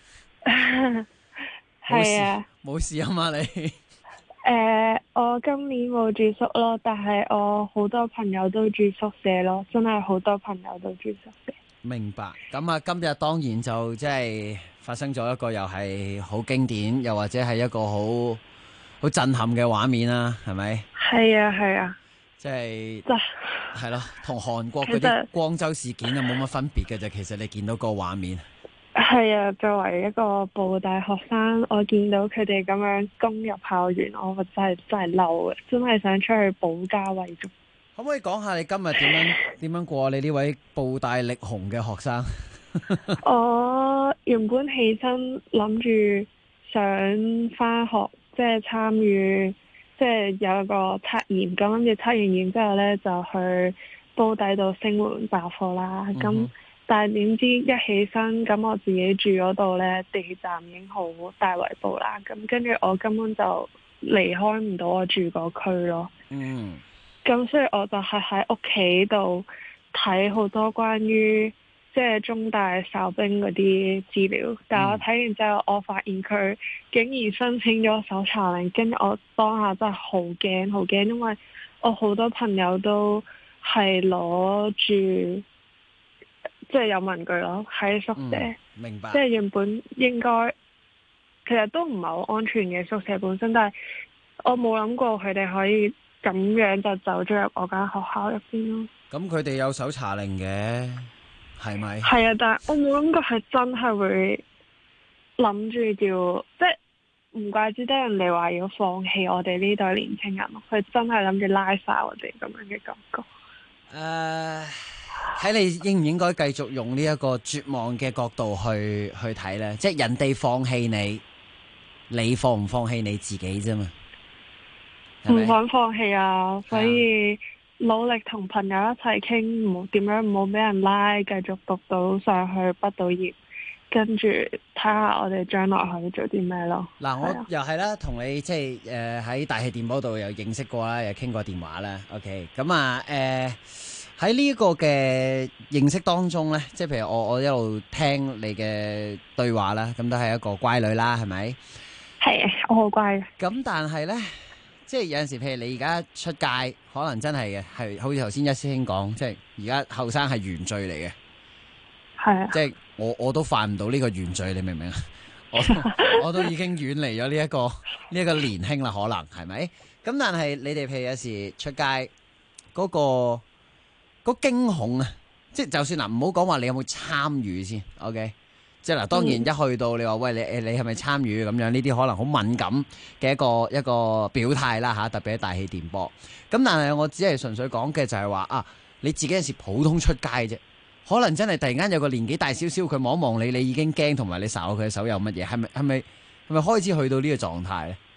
係啊。 冇事啊嘛你？ 我今年冇住宿咯，但係我好多朋友都住宿舍咯，真係好多朋友都住宿舍。 明白，咁啊，今日當然就即係發生咗一個又係好經典，又或者係一個好震撼嘅畫面啦，係咪？ 係啊，係啊， 即係係咯，同韓國嗰啲光州事件啊冇乜分別嘅啫。其實你見到個畫面， 係啊，作為一個部大學生，我見到佢哋咁樣攻入校園，我真係嬲嘅，真係想出去保家衛國。 可唔可以講下你今日點樣過你呢位部大力雄嘅學生？ 我原本起身諗住想返學，即係參與，即係有一個測驗，咁諗住測完驗之後呢，就去煲底度升門罷課啦。咁但係點知一起身，咁我自己住嗰度呢，地鐵站已經好大圍捕啦。咁跟住我根本就離開唔到我住個區咯。咁所以我就係喺屋企度睇好多關於即係中大哨兵嗰啲資料，但係我睇完之後，我發現佢竟然申請咗搜查令，跟住我當下真係好驚，因為我好多朋友都係攞住即係有文具咯喺宿舍， 明白。 即係原本應該其實都唔係好安全嘅宿舍本身，但係我冇諗過佢哋可以咁樣就走咗入我間學校入邊咯。 咁佢哋有搜查令嘅，係咪？ 係啊，但係我冇諗過係真係會諗住叫，即係唔怪之得人哋話要放棄我哋呢代年青人咯。佢真係諗住拉晒我哋咁樣嘅感覺。 睇你應唔應該繼續用呢一個絕望嘅角度去睇呢？即係人哋放棄你，你放唔放棄你自己啫嘛？ 唔想放棄啊，所以努力同朋友一齊傾，唔點樣唔好俾人拉，繼續讀到上去畢到業，跟住睇下我哋將來可以做啲咩咯。 嗱，我又係啦，同你即係喺大氣電波度又認識過啦，又傾過電話啦。OK， 咁啊喺呢個嘅認識當中呢，即係譬如我一路聽你嘅對話啦，咁都係一個乖女啦，係咪？ 係啊，我好乖嘅。 咁但係呢，即係有陣時，譬如你而家出街，可能真係嘅，係好似頭先一師兄講，即係而家後生係原罪嚟嘅。 係啊。 即係我都犯唔到呢個原罪，你明唔明啊？我都已經遠離咗呢一個年輕啦，可能係咪？咁但係你哋譬如有時出街嗰個驚恐啊，即係就算嗱，唔好講話你有冇參與先 ，OK？ 即係嗱，當然一去到你話喂，你係咪參與咁樣？呢啲可能好敏感嘅一個表態啦嚇，特別喺大氣電波。咁但係我只係純粹講嘅就係話啊，你自己有時普通出街啫，可能真係突然間有個年紀大少少，佢望一望你，你已經驚，同埋你睄佢嘅手有乜嘢？係咪開始去到呢個狀態咧？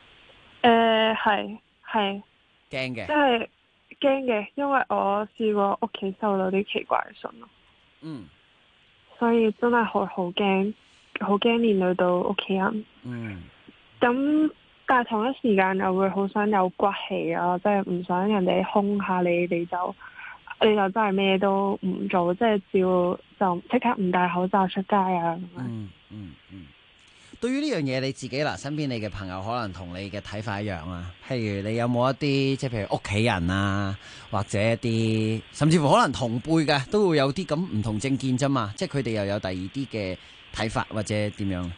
係驚嘅， 即係驚嘅，因為我試過屋企收到啲奇怪嘅信咯。所以真係好驚，好驚連累到屋企人。咁但係同一時間又會好想有骨氣啊，即係唔想人哋兇下你，你就真係咩都唔做，即係照就即刻唔戴口罩出街啊咁樣。 對於呢樣嘢你自己身邊你嘅朋友可能同你嘅睇法一樣啊。譬如你有冇一啲即係譬如屋企人啊，或者一啲甚至乎可能同輩嘅都會有啲咁唔同政見啫嘛，即係佢哋又有第二啲嘅睇法或者點樣？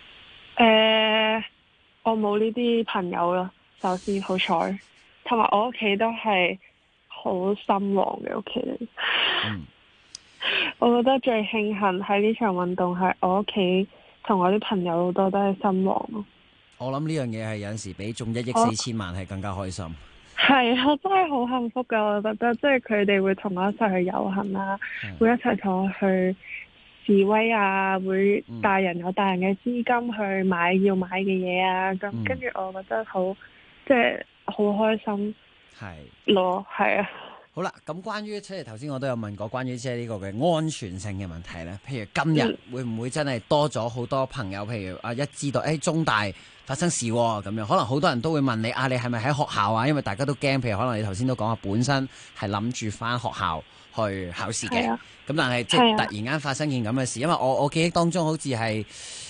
我冇呢啲朋友啦，首先好彩，同埋我屋企都係好心黃嘅屋企嚟。我覺得最慶幸喺呢場運動係我屋企同我啲朋友好多都係心黃咯。 我諗呢樣嘢係有陣時比中1億4千萬係更加開心。 係啊，真係好幸福噶，我覺得即係佢哋會同我一齊去遊行啊，會一齊同我去示威啊，會大人有大人嘅資金去買要買嘅嘢啊，咁跟住我覺得好即係好開心咯，係啊。 好啦，咁關於即係頭先我都有問過關於即係呢個嘅安全性嘅問題咧，譬如今日會唔會真係多咗好多朋友，譬如一知道中大發生事咁樣，可能好多人都會問你你係咪喺學校啊？因為大家都驚，譬如可能你頭先都講話本身係諗住返學校去考試嘅，咁但係即係突然間發生件咁嘅事，因為我記憶當中好似係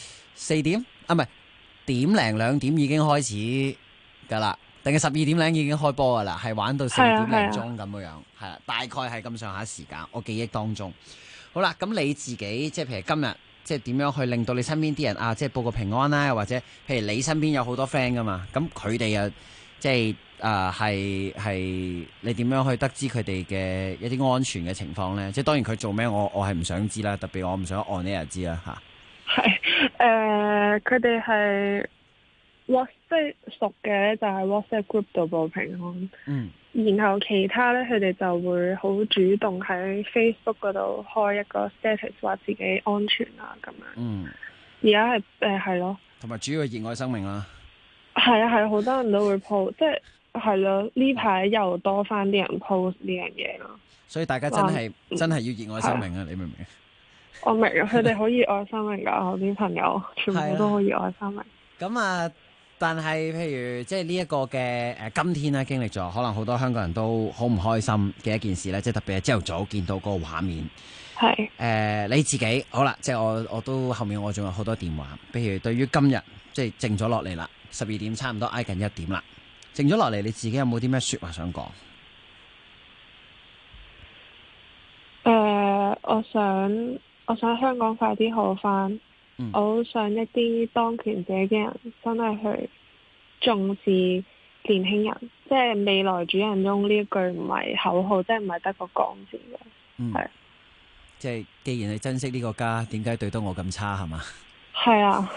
4點唔係1點零2點已經開始㗎啦。定係12點零已經開波噶啦，係玩到4點零鐘咁樣，係啦，大概係咁上下時間，我記憶當中。好啦，咁你自己即係譬如今日即係點樣去令到你身邊啲人即係報個平安啦，或者譬如你身邊有好多 friend 噶嘛，咁佢哋又即係係你點樣去得知佢哋嘅一啲安全嘅情況咧？即係當然佢做咩，我係唔想知啦，特別我唔想on air知啦嚇。 係佢哋係。即係熟嘅咧，就喺 WhatsApp group 度報平安。然後其他咧，佢哋就會好主動喺 Facebook 嗰度開一個 status，話自己安全啊咁樣。而家係咯，同埋主要係熱愛生命啦。係啊，係好多人都會 post，即係咯。呢排又多翻啲人 post 呢樣嘢咯。所以大家真係要熱愛生命啊！你明唔明？我明啊，佢哋好熱愛生命㗎，我啲朋友全部都好熱愛生命。咁但係，譬如即係呢一個嘅今天咧，經歷咗可能好多香港人都好唔開心嘅一件事咧，即係特別係朝頭早見到嗰個畫面。係你自己好啦，即係我都後面我仲有好多電話。譬如對於今日即係靜咗落嚟啦，12點差唔多挨近1點啦，靜咗落嚟，你自己有冇啲咩説話想講？我想香港快啲好返。我好想一啲當權者嘅人真係去重視年輕人，即係未來主人翁呢一句唔係口號，即係唔係得個講字嘅。係即係既然你珍惜呢個家，點解對得我咁差係嘛？係啊，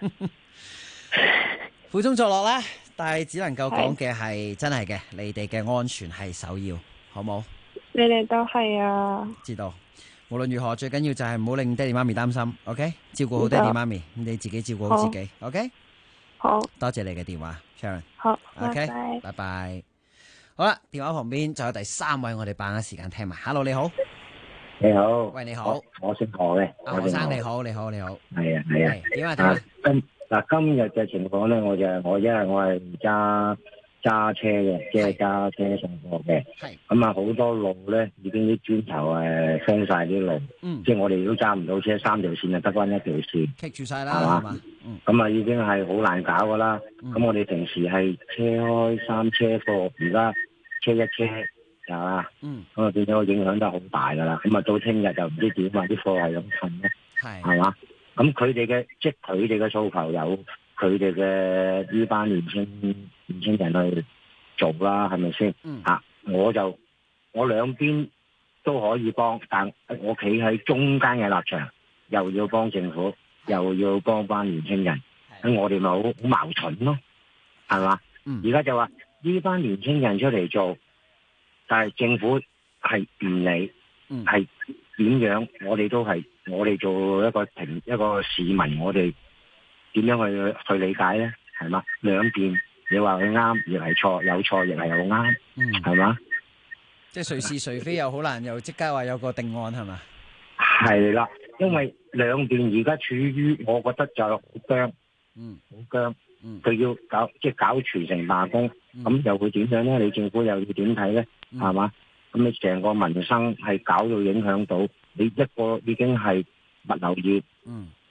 苦中作樂啦，但係只能夠講嘅係真係嘅，你哋嘅安全係首要，好冇？你哋都係啊，知道。無論如何，最緊要就係唔好令爹哋媽咪擔心 ，OK？ 照顧好爹哋媽咪，你自己照顧好自己 ，OK？ 好，多謝你嘅電話 ，Sharon。好 ，OK， 拜拜。好啦，電話旁邊仲有第3位，我哋把握時間聽埋。Hello， 你好。你好。喂，你好。我姓何嘅。何生你好，你好，你好。係啊，係啊。點啊？今日嘅情況咧，我因為我係揸車嘅，即係揸車送貨嘅。係咁啊，好多路咧已經啲磚頭封晒啲路，即係我哋都揸唔到車，3條線就得翻1條線，棘住晒啦，係嘛？咁啊，已經係好難搞噶啦。咁我哋平時係車開3車貨，而家車1車，係嘛？咁啊變咗影響得好大噶啦。咁啊到聽日就唔知點啊，啲貨係咁困咧，係嘛？咁佢哋嘅訴求有佢哋嘅呢班年輕人去做啦，係咪先？我兩邊都可以幫，但我企喺中間嘅立場，又要幫政府，又要幫班年輕人，咁我哋咪好矛盾咯，係嘛？而家就話呢班年輕人出嚟做，但係政府係唔理，係點樣？我哋做一個市民，我哋點樣去理解咧？係嘛？兩邊。你話佢啱，亦係錯；有錯，亦係有啱，係嘛？即係誰是誰非又好難，又即刻話有個定案，係嘛？係啦，因為兩邊而家處於，我覺得就好僵，好僵。佢要搞全城罷工，咁又會點樣咧？你政府又要點睇咧？係嘛？咁你成個民生係搞到影響到你一個已經係物流業，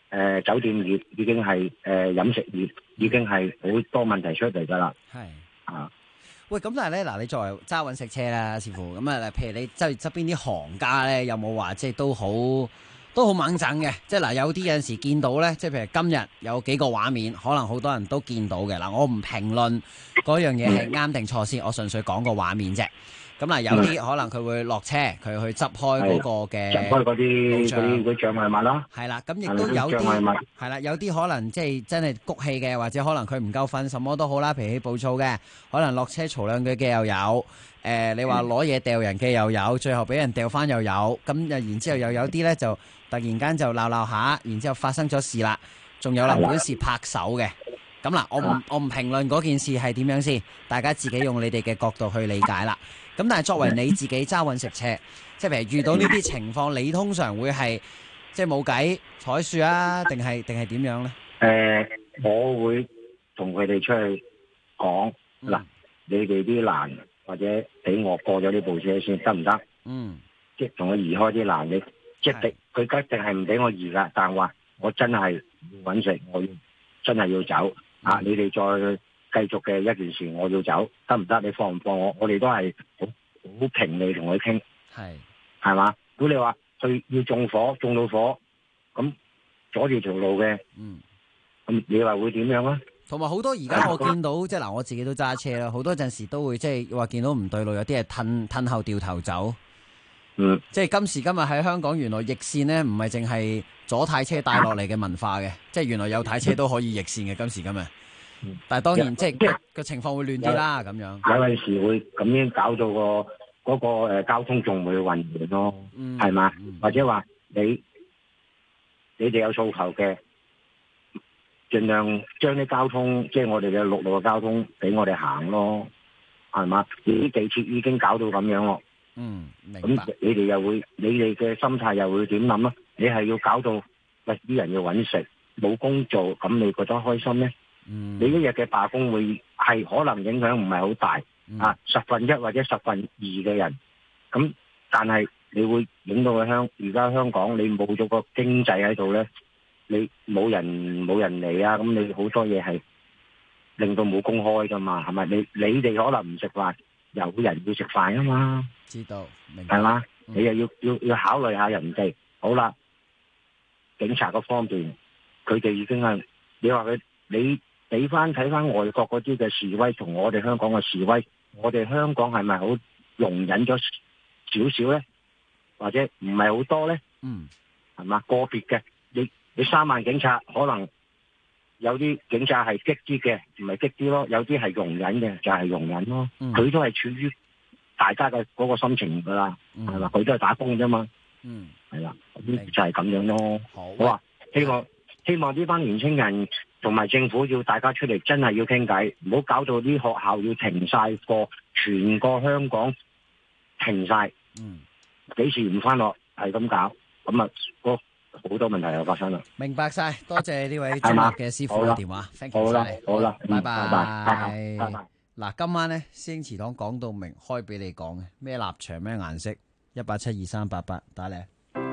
酒店業已經係飲食業已經係好多問題出嚟㗎啦。 係啊， 喂，咁但係咧，嗱，你作為揸揾食車啦，師傅，咁啊，譬如你側邊啲行家咧，有冇話即係都好猛整嘅？即係嗱，有陣時見到咧，即係譬如今日有幾個畫面，可能好多人都見到嘅。嗱，我唔評論嗰樣嘢係啱定錯先，我純粹講個畫面啫。咁嗱，有啲可能佢會落車，佢去執開嗰個嘅執開嗰啲障礙物啦。 係啦，咁亦都有啲係啦，有啲可能即係真係谷氣嘅，或者可能佢唔夠瞓，什麼都好啦，脾氣暴躁嘅，可能落車嘈兩句嘅又有。你話攞嘢掉人嘅又有，最後俾人掉翻又有。咁然之後又有啲咧就突然間就鬧下，然之後發生咗事啦，仲有能本事拍手嘅。咁嗱，我唔評論嗰件事係點樣先，大家自己用你哋嘅角度去理解啦。咁但係作為你自己揸揾食車，即係譬如遇到呢啲情況，你通常會係即係冇計坐樹啊，定係點樣咧？ 我會同佢哋出去講嗱，你哋啲欄或者俾我過咗呢部車先得唔得？即係同佢移開啲欄，你即係佢一定係唔俾我移噶，但係話我真係要揾食，我要真係要走啊！你哋再繼續嘅一件事，我要走得唔得？你放唔放我？我哋都係好平利同佢傾，係嘛？如果你話佢要縱到火，咁阻住條路嘅，咁你話會點樣啊？ 同埋好多而家我見到即係嗱，我自己都揸車啦，好多陣時都會即係話見到唔對路，有啲係褪後掉頭走。即係今時今日喺香港，原來逆線呢唔係淨係左軚車帶落嚟嘅文化嘅，即係原來右軚車都可以逆線嘅。今時今日，但係當然即係個情況會亂啲啦，咁樣。 有陣時會咁樣搞到嗰個交通仲會混亂咯，係嘛？或者話你哋有訴求嘅，盡量將啲交通，即係我哋嘅陸路嘅交通俾我哋行咯，係嘛？啲地鐵已經搞到咁樣咯。 明白。 咁你哋嘅心態又會點諗啊？你係要搞到喂啲人要揾食冇工做，咁你覺得開心咩？你一日嘅罷工會係可能影響唔係好大啊，1/10或者1/2嘅人，咁但係你會影到而家香港你冇咗個經濟喺度咧，你冇人嚟啊，咁你好多嘢係令到冇工開噶嘛，係咪？你哋可能唔食飯，有人要食飯啊嘛。 知道，明白。 係嘛？你又要考慮下人哋。好啦，警察嗰方面，佢哋已經係你話你睇翻外國嗰啲嘅示威，同我哋香港嘅示威，我哋香港係咪好容忍咗少少咧？或者唔係好多咧？係嘛？個別嘅，你3萬警察，可能有啲警察係激啲嘅，唔係激啲咯；有啲係容忍嘅，就係容忍咯。佢都係處於大家嘅嗰個心情噶啦，係嘛？佢都係打工啫嘛，係啦，就係咁樣咯。好啊，希望呢班年青人同埋政府要大家出嚟，真係要傾偈，唔好搞到啲學校要停晒課，全個香港停晒。幾時唔翻落係咁搞，咁啊好多問題又發生啦。 明白晒，多謝呢位專業嘅師傅嘅電話。 好啦， 拜拜。嗱，今晚咧，師兄祠堂講到明，開俾你講嘅咩立場咩顏色，1872388打嚟。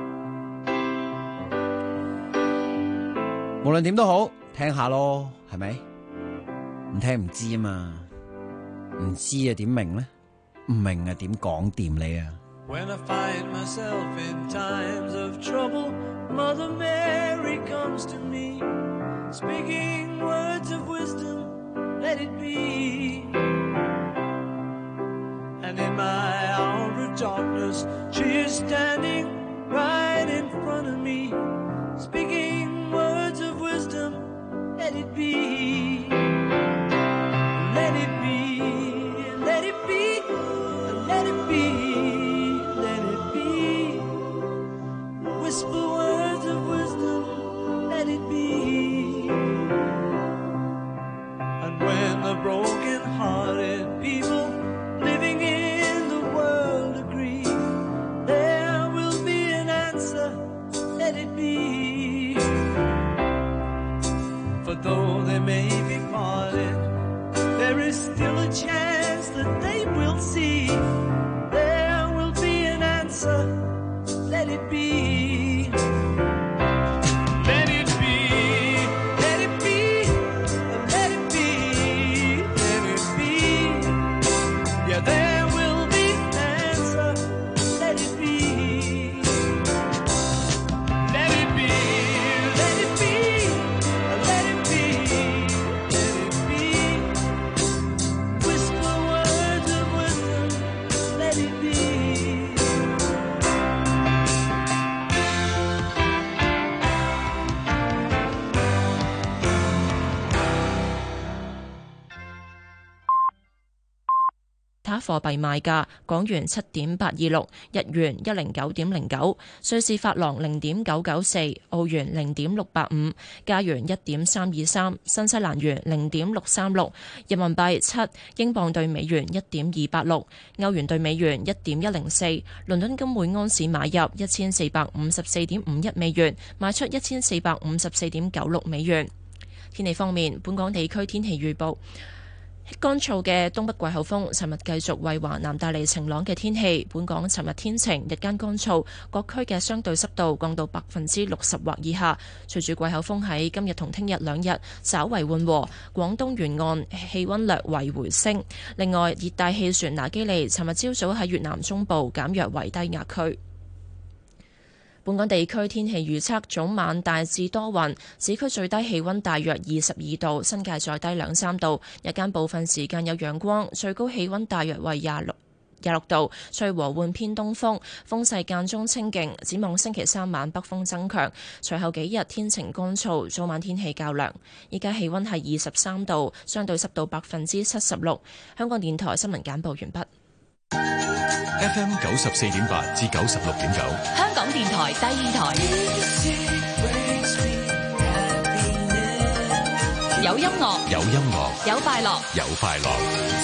無論點都好，聽下咯，係咪？唔聽唔知啊嘛，唔知啊點明咧？唔明啊點講掂你啊 ？When I find myself in times of trouble, Mother Mary comes to me, speaking words of wisdom, let it be. And in my hour of darkness, she is standing right in front of me, speaking words of wisdom, let it be. Let it be, let it be, let it be.Let it be. Whisper words of wisdom, let it be. And when the broken-hearted people living in the world agree, there will be an answer, let it be. For though they may be parted, there is still a chance that they will see.Let it be. Let it be. Yeah, there will be answer. Let it be. Let it be. Let it be. Let it be. Let it be. Whisper words of wisdom. Let it be. 其他貨幣賣價：港元7.826，日元109.09，瑞士法郎0.994，澳元0.685，加元1.323，新西蘭元0.636，人民幣7，英鎊對美元1.286，歐元對美元1.104。倫敦金每盎司買入1454.51美元，賣出1454.96美元。天氣方面，本港地區天氣預報。乾燥嘅東北季候風尋日繼續為華南帶嚟晴朗嘅天氣。本港尋日天晴，日間乾燥，各區嘅相對濕度降到60%或以下。隨住季候風喺今日同聽日兩日稍為緩和，廣東沿岸氣溫略為回升。另外，熱帶氣旋拿基利尋日朝早喺越南中部減弱為低壓區。本港地區天氣預測：早晚大致多雲，市區最低氣溫大約22度，新界再低2-3度。日間部分時間有陽光，最高氣溫大約為26度，吹和緩偏東風，風勢間中清勁。展望星期三晚北風增強，隨後幾日天晴乾燥，早晚天氣較涼。依家氣溫係23度，相對濕度76%。香港電台新聞簡報完畢。 FM 94.8至96.9， 香港電台第二台，有音樂， 有音樂， 有快樂， 有快樂。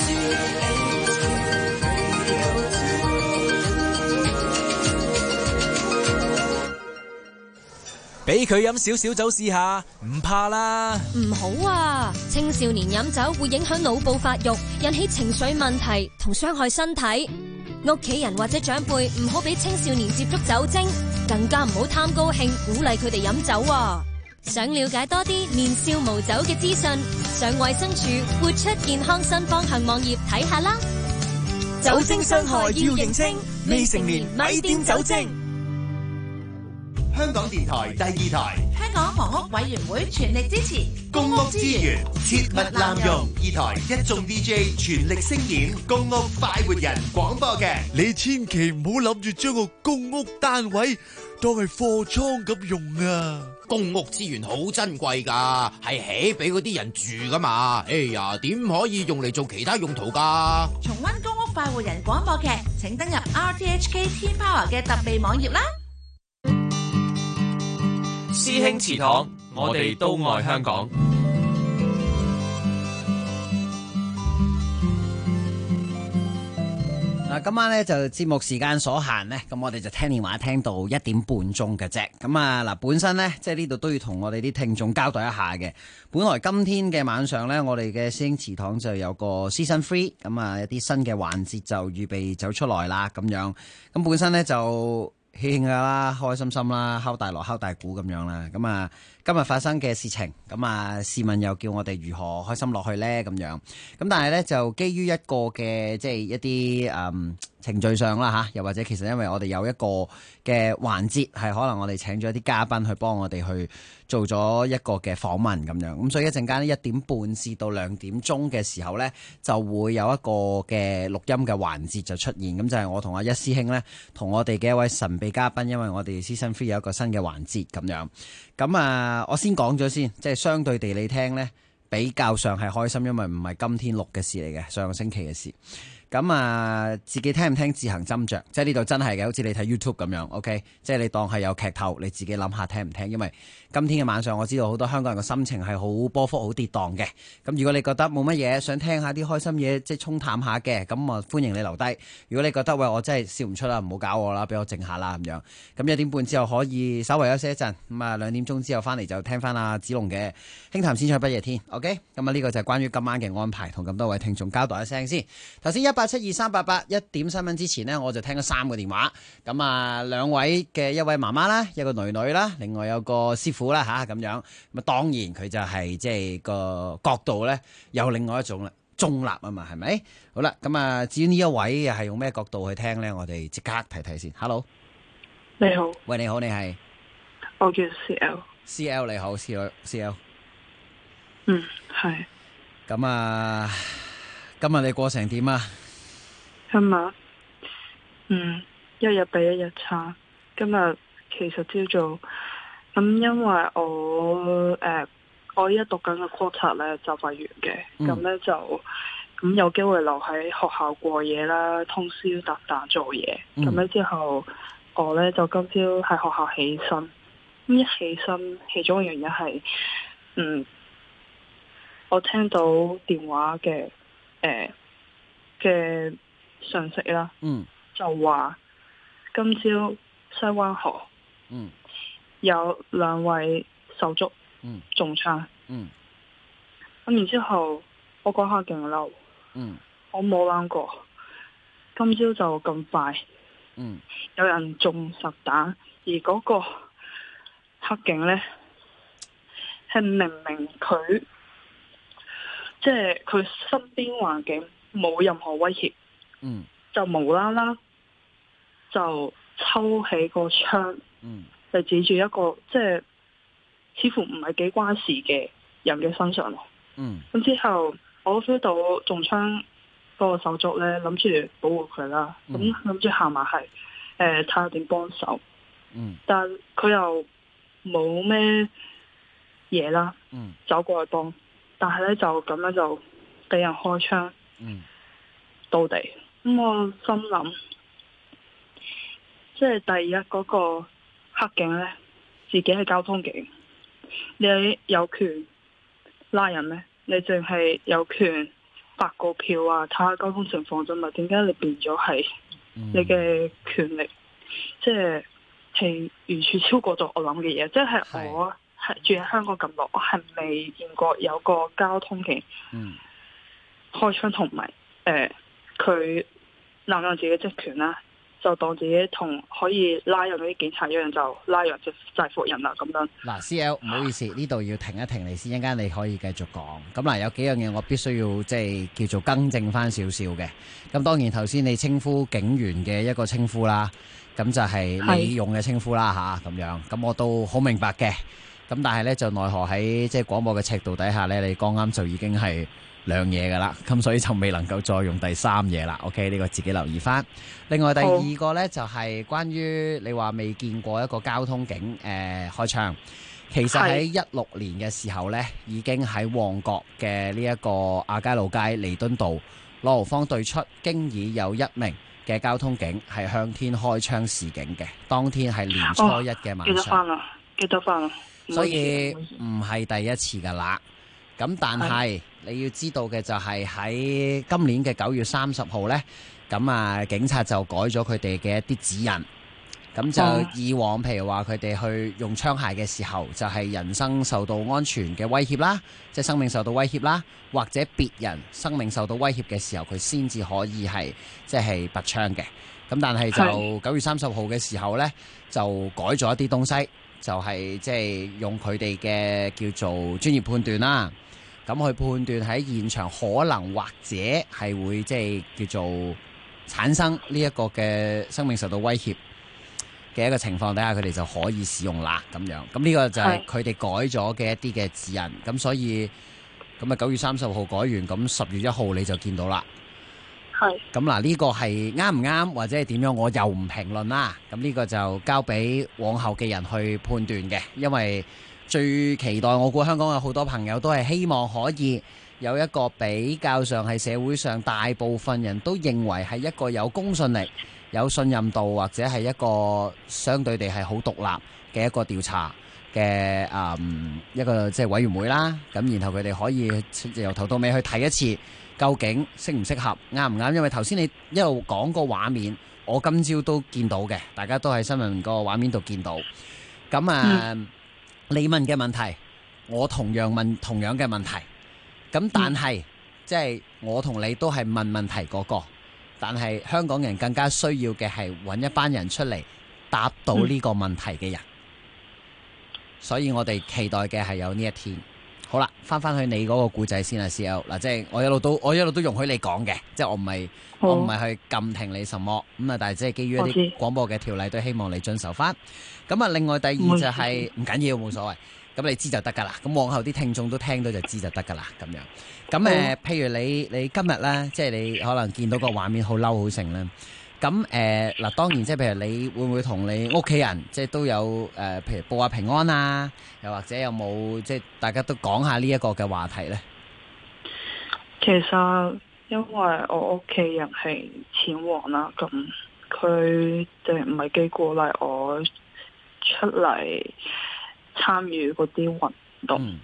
俾佢飲少少酒試下，唔怕啦。 唔好啊！青少年飲酒會影響腦部發育，引起情緒問題同傷害身體。屋企人或者長輩唔好俾青少年接觸酒精，更加唔好貪高興鼓勵佢哋飲酒啊！想了解多啲年少無酒嘅資訊，上衛生署活出健康新方向網頁睇下啦。 酒精傷害要認清，未成年咪掂酒精。 香港電台第二台， 香港房屋委員會全力支持公屋資源切勿濫用。二台一眾 DJ 全力聲演公屋快活人廣播劇。 你千祈唔好諗住將個公屋單位當係貨倉咁用啊！ 公屋資源好珍貴㗎，係起俾嗰啲人住㗎嘛。哎呀，點可以用嚟做其他用途㗎？ 重溫公屋快活人廣播劇，請登入 RTHK Teen Power 嘅特備網頁啦。 師兄祠堂，我哋都愛香港。 嗱，今晚咧就節目時間所限呢，咁我哋就聽電話聽到1點半鐘嘅啫。咁啊嗱，本身呢，即係呢度都要同我哋啲聽眾交代一下嘅。本來今天嘅晚上呢，我哋嘅師兄祠堂就有個 Season 3，咁啊一啲新嘅環節就預備走出來啦，咁樣。咁本身呢，就慶㗎啦，開開心心啦，敲大鑼敲大鼓咁樣啦。咁啊，今日發生嘅事情，咁啊，試問又叫我哋如何開心落去呢？咁樣。咁但係呢，就基於一個嘅即係一啲程序上啦嚇，又或者其實因為我哋有一個嘅環節係可能我哋請咗一啲嘉賓去幫我哋去做咗一個嘅訪問咁樣，咁所以一陣間1點半至到2點鐘嘅時候呢，就會有一個嘅錄音嘅環節就出現，咁就係我同阿一師兄呢，同我哋嘅一位神秘嘉賓，因為我哋 Season 3有一個新嘅環節咁樣，咁啊我先講咗先，即係相對地你聽呢，比較上係開心，因為唔係今天錄嘅事嚟嘅，上個星期嘅事。咁啊，自己聽唔聽自行斟酌，即係呢度真係嘅，好似你睇 YouTube 咁樣 ，OK， 即係你當係有劇透，你自己諗下聽唔聽，因為今天嘅晚上我知道好多香港人嘅心情係好波幅、好跌宕嘅。咁如果你覺得冇乜嘢，想聽下啲開心嘢，即係沖淡下嘅，咁啊歡迎你留低。如果你覺得喂我真係笑唔出啦，唔好搞我啦，俾我靜下啦咁樣。咁1點半之後可以稍微休息一陣，咁啊2點鐘之後翻嚟就聽翻阿子龍嘅輕談先賽不夜天 ，OK。咁啊呢個就係關於今晚嘅安排，同咁多位聽眾交代一聲先。頭先1872388 1點新聞之前呢，我就聽咗3個電話。咁啊2位嘅一位媽媽啦，一個女女啦，另外有個師傅啦吓咁樣。咁啊當然佢就係即係個角度咧有另外一種啦。 中立啊嘛，係咪？好啦，咁啊，至於呢一位又係用咩角度去聽咧？我哋即刻睇睇先。Hello， 你好， 喂，你好，你係？ 我叫 CL。 CL 你好，CL。 係。 咁啊，今日你過成點啊？ 今日，一日比一日差。今日其實朝早咁，因為我依家讀緊嘅 quarter 咧就快完嘅，咁咧就咁有機會留喺學校過夜啦，通宵達旦做嘢。咁咧之後，我咧就今朝喺學校起身，咁一起身，其中嘅原因係，我聽到電話嘅信息啦，就話今朝西灣河有2位手足中槍，咁然之後我嗰下勁嬲，我冇諗過今朝就咁快，有人中實彈，而嗰個黑警呢，係明明佢即係佢身邊環境冇任何威脅，就無啦啦就抽起個槍，就指住一個即係似乎唔係幾關事嘅人嘅身上咯。咁之後我 feel 到中槍嗰個手足咧，諗住保護佢啦，咁諗住行埋係睇下點幫手，但佢又冇咩嘢啦，走過去幫，但係咧就咁樣就俾人開槍，到地。咁我心諗，即係第一嗰個黑警咧，自己係交通警，你有權拉人咩？你淨係有權發告票啊，睇下交通情況啫嘛？點解你變咗係你嘅權力？即係完全超過咗我諗嘅嘢。即係我係住喺香港咁耐，我係未見過有個交通警開槍，同埋佢濫用自己職權啦，就當自己同可以拉人嗰啲警察一樣，就拉人就制服人啦咁樣。 嗱，CL 唔好意思，呢度要停一停你先，一陣間你可以繼續講。咁嗱，有幾樣嘢我必須要即係叫做更正翻少少嘅。咁當然頭先你稱呼警員嘅一個稱呼啦，咁就係你用嘅稱呼啦吓，咁樣。咁我都好明白嘅。咁但係咧就奈何喺即係廣播嘅尺度底下咧，你剛啱就已經係兩嘢噶啦，咁所以就未能夠再用第三嘢啦。OK， 呢個自己留意翻。另外第二個呢，就係關於你話未見過一個交通警開槍，其實喺16年嘅時候呢，已經喺旺角嘅呢一個亞皆老街彌敦道羅湖坊對出，經已有1名嘅交通警係向天開槍示警嘅。當天係年初一嘅晚上， 記得翻啦， 所以唔係第一次噶啦。咁但係你要知道嘅就係喺今年嘅9月30號呢，咁啊警察就改咗佢哋嘅一啲指引。咁就以往譬如話佢哋去用槍械嘅時候，就係人身受到安全嘅威脅啦，即係生命受到威脅啦，或者別人生命受到威脅嘅時候，佢先至可以係即係拔槍嘅。咁但係就9月30號嘅時候呢，就改咗一啲東西，就係即係用佢哋嘅叫做專業判斷啦。咁去判斷喺現場可能或者係會即係叫做產生呢一個嘅生命受到威脅嘅一個情況底下，佢哋就可以使用啦咁樣。咁呢個就係佢哋改咗嘅一啲嘅指引。咁所以咁啊9月30號改完，咁10月1號你就見到啦。係。咁嗱，呢個係啱唔啱或者係點樣，我又唔評論啦。咁呢個就交俾往後嘅人去判斷嘅，因為最期待，我估香港有好多朋友都係希望可以有一個比較上係社會上大部分人都認為係一個有公信力、有信任度，或者係一個相對地係好獨立嘅一個調查嘅一個即係委員會啦。咁然後佢哋可以由頭到尾去睇一次，究竟適唔適合、啱唔啱？因為頭先你一路講個畫面，我今朝都見到嘅，大家都喺新聞個畫面度見到。咁你問嘅問題，我同樣問同樣嘅問題。咁但係即係我同你都係問問題嗰個，但係香港人更加需要嘅係揾一班人出嚟答到呢個問題嘅人。所以我哋期待嘅係有呢一天， 好啦，翻去你嗰個故仔先啦 ，CL 嗱，即係我一路都容許你講嘅，即係我唔係去禁停你什麼咁啊，但係即係基於一啲廣播嘅條例，都希望你遵守翻。咁啊，另外第二就係唔緊要，冇所謂，咁你知就得噶啦。咁往後啲聽眾都聽到就知就得噶啦，咁樣。咁譬如你今日咧，即係你可能見到個畫面好嬲好盛咧。咁嗱，當然即係譬如你會唔會同你屋企人即係都有譬如報下平安啊，又或者有冇即係大家都講下呢一個嘅話題咧？ 其實因為我屋企人係前王啦，咁佢哋唔係幾鼓勵我出嚟參與嗰啲運動，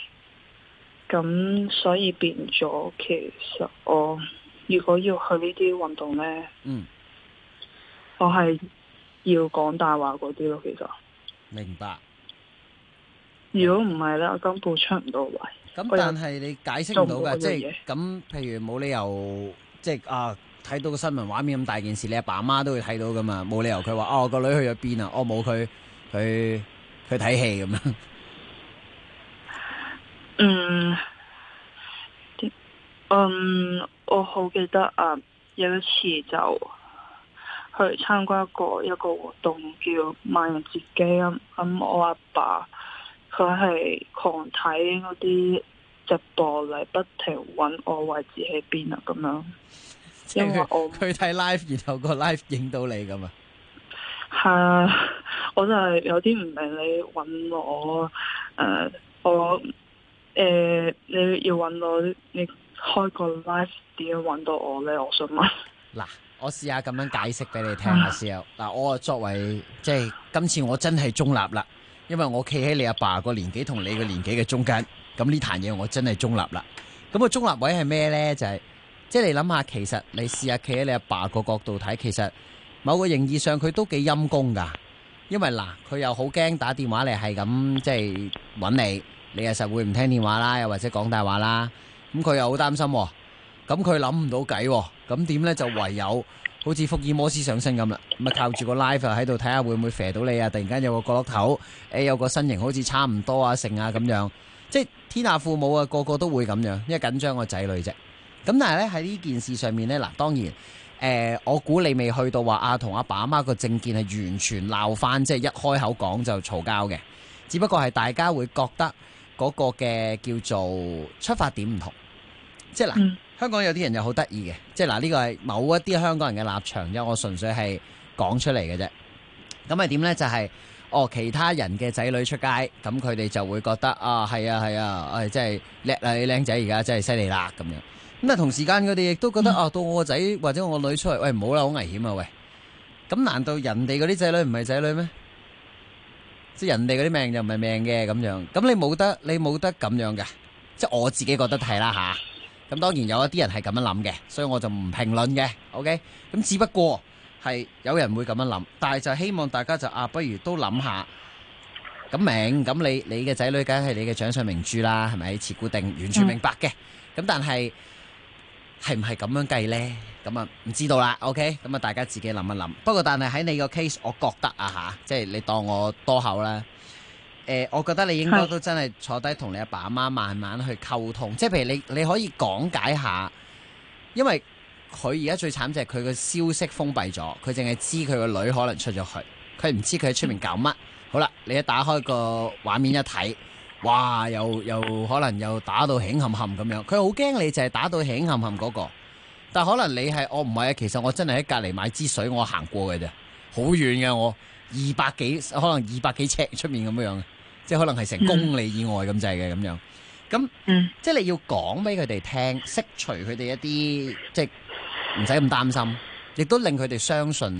咁所以變咗其實我如果要去呢啲運動咧，我係要講大話嗰啲咯，其實。 明白。 如果唔係咧，我根本出唔到嚟。 咁但係你解釋唔到㗎，即係咁，譬如冇理由，即係睇到個新聞畫面咁大件事，你阿爸阿媽都會睇到㗎嘛，冇理由佢話個女去咗邊啊，冇佢睇戲咁樣。 我好記得有一次就去參加過一個活動叫萬人節基金，我阿爸佢係狂睇嗰啲直播嚟，不停揾我位置喺邊啊咁樣。因為佢睇 live， 然後個 live 影到你咁啊。 係啊，我就係有啲唔明你揾我，你要揾我，你開個 live 點樣揾到我咧？我想問。 嗱，我試下咁樣解釋俾你聽下先。嗱，我作為即係今次我真係中立啦，因為我企喺你阿爸個年紀同你個年紀嘅中間，咁呢壇嘢我真係中立啦。咁個中立位係咩咧？就係即係你諗下，其實你試下企喺你阿爸個角度睇，其實某個形義上佢都幾陰功噶，因為嗱，佢又好驚打電話嚟係咁即係揾你，你又實會唔聽電話啦，又或者講大話啦，咁佢又好擔心，咁佢諗唔到計，咁點咧就唯有好似福爾摩斯上身咁啦，咁啊靠住個 live 喺度睇下會唔會射到你啊！突然間有個角落頭，有個身形好似差唔多啊，成啊咁樣，即係天下父母啊，個個都會咁樣，因為緊張個仔女啫。咁但係咧喺呢件事上面咧，嗱當然，我估你未去到話同阿爸阿媽個政見係完全鬧翻，即係一開口講就嘈交嘅，只不過係大家會覺得嗰個嘅叫做出發點唔同，即係嗱。香港有啲人又好得意嘅，即係嗱呢個係某一啲香港人嘅立場啫，我純粹係講出嚟嘅啫。咁係點呢？就係其他人嘅仔女出街，咁佢哋就會覺得係啊，真係叻啦，你靚仔而家真係犀利啦咁樣。咁但同時間佢哋亦都覺得到我個仔或者我個女出嚟，喂唔好啦，好危險啊喂！咁難道人哋嗰啲仔女唔係仔女咩？即係人哋嗰啲命就唔係命嘅咁樣。咁你冇得咁樣嘅，即係我自己覺得係啦吓。咁當然有一啲人係咁樣諗嘅，所以我就唔評論嘅。OK， 咁只不過係有人會咁樣諗，但係就希望大家就不如都諗下。咁明咁你嘅仔女梗係你嘅掌上明珠啦，係咪？持固定完全明白嘅。咁但係唔係咁樣計呢？咁啊唔知道啦。OK， 咁啊大家自己諗一諗。不過但係喺你個 case，我覺得即係你當我多口啦。我覺得你應該都真係坐低同你阿爸阿媽慢慢去溝通，即係譬如你可以講解下，因為佢而家最慘就係佢個消息封閉咗，佢淨係知佢個女可能出咗去，佢唔知佢喺出面搞乜。好啦，你一打開個畫面一睇，哇，又可能又打到興冚冚咁樣，佢好驚你就係打到興冚冚嗰個，但可能你係我唔係啊，其實我真係喺隔離買支水，我行過嘅啫，好遠嘅我200幾尺出面咁樣。即係可能係成公里以外咁滯嘅咁樣，咁即係你要講俾佢哋聽，釋除佢哋一啲即係唔使咁擔心，亦都令佢哋相信你，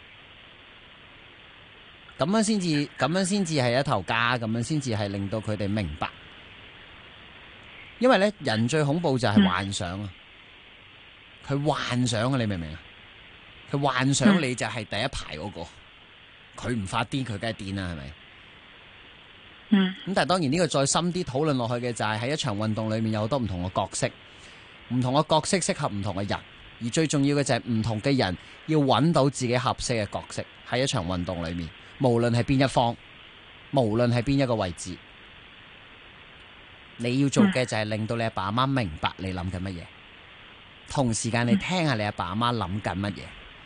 咁樣先至係一頭家，咁樣先至係令到佢哋明白。因為咧，人最恐怖就係幻想啊！佢幻想啊，你明唔明啊？佢幻想你就係第一排嗰個，佢唔發癲，佢梗係癲啦，係咪？咁但係當然呢個再深啲討論落去嘅就係喺一場運動裏面有好多唔同嘅角色，唔同嘅角色適合唔同嘅人，而最重要嘅就係唔同嘅人要揾到自己合適嘅角色喺一場運動裏面，無論係邊一方，無論係邊一個位置。 你要做嘅就係令到你阿爸阿媽明白你諗緊乜嘢，同時間你聽下你阿爸阿媽諗緊乜嘢，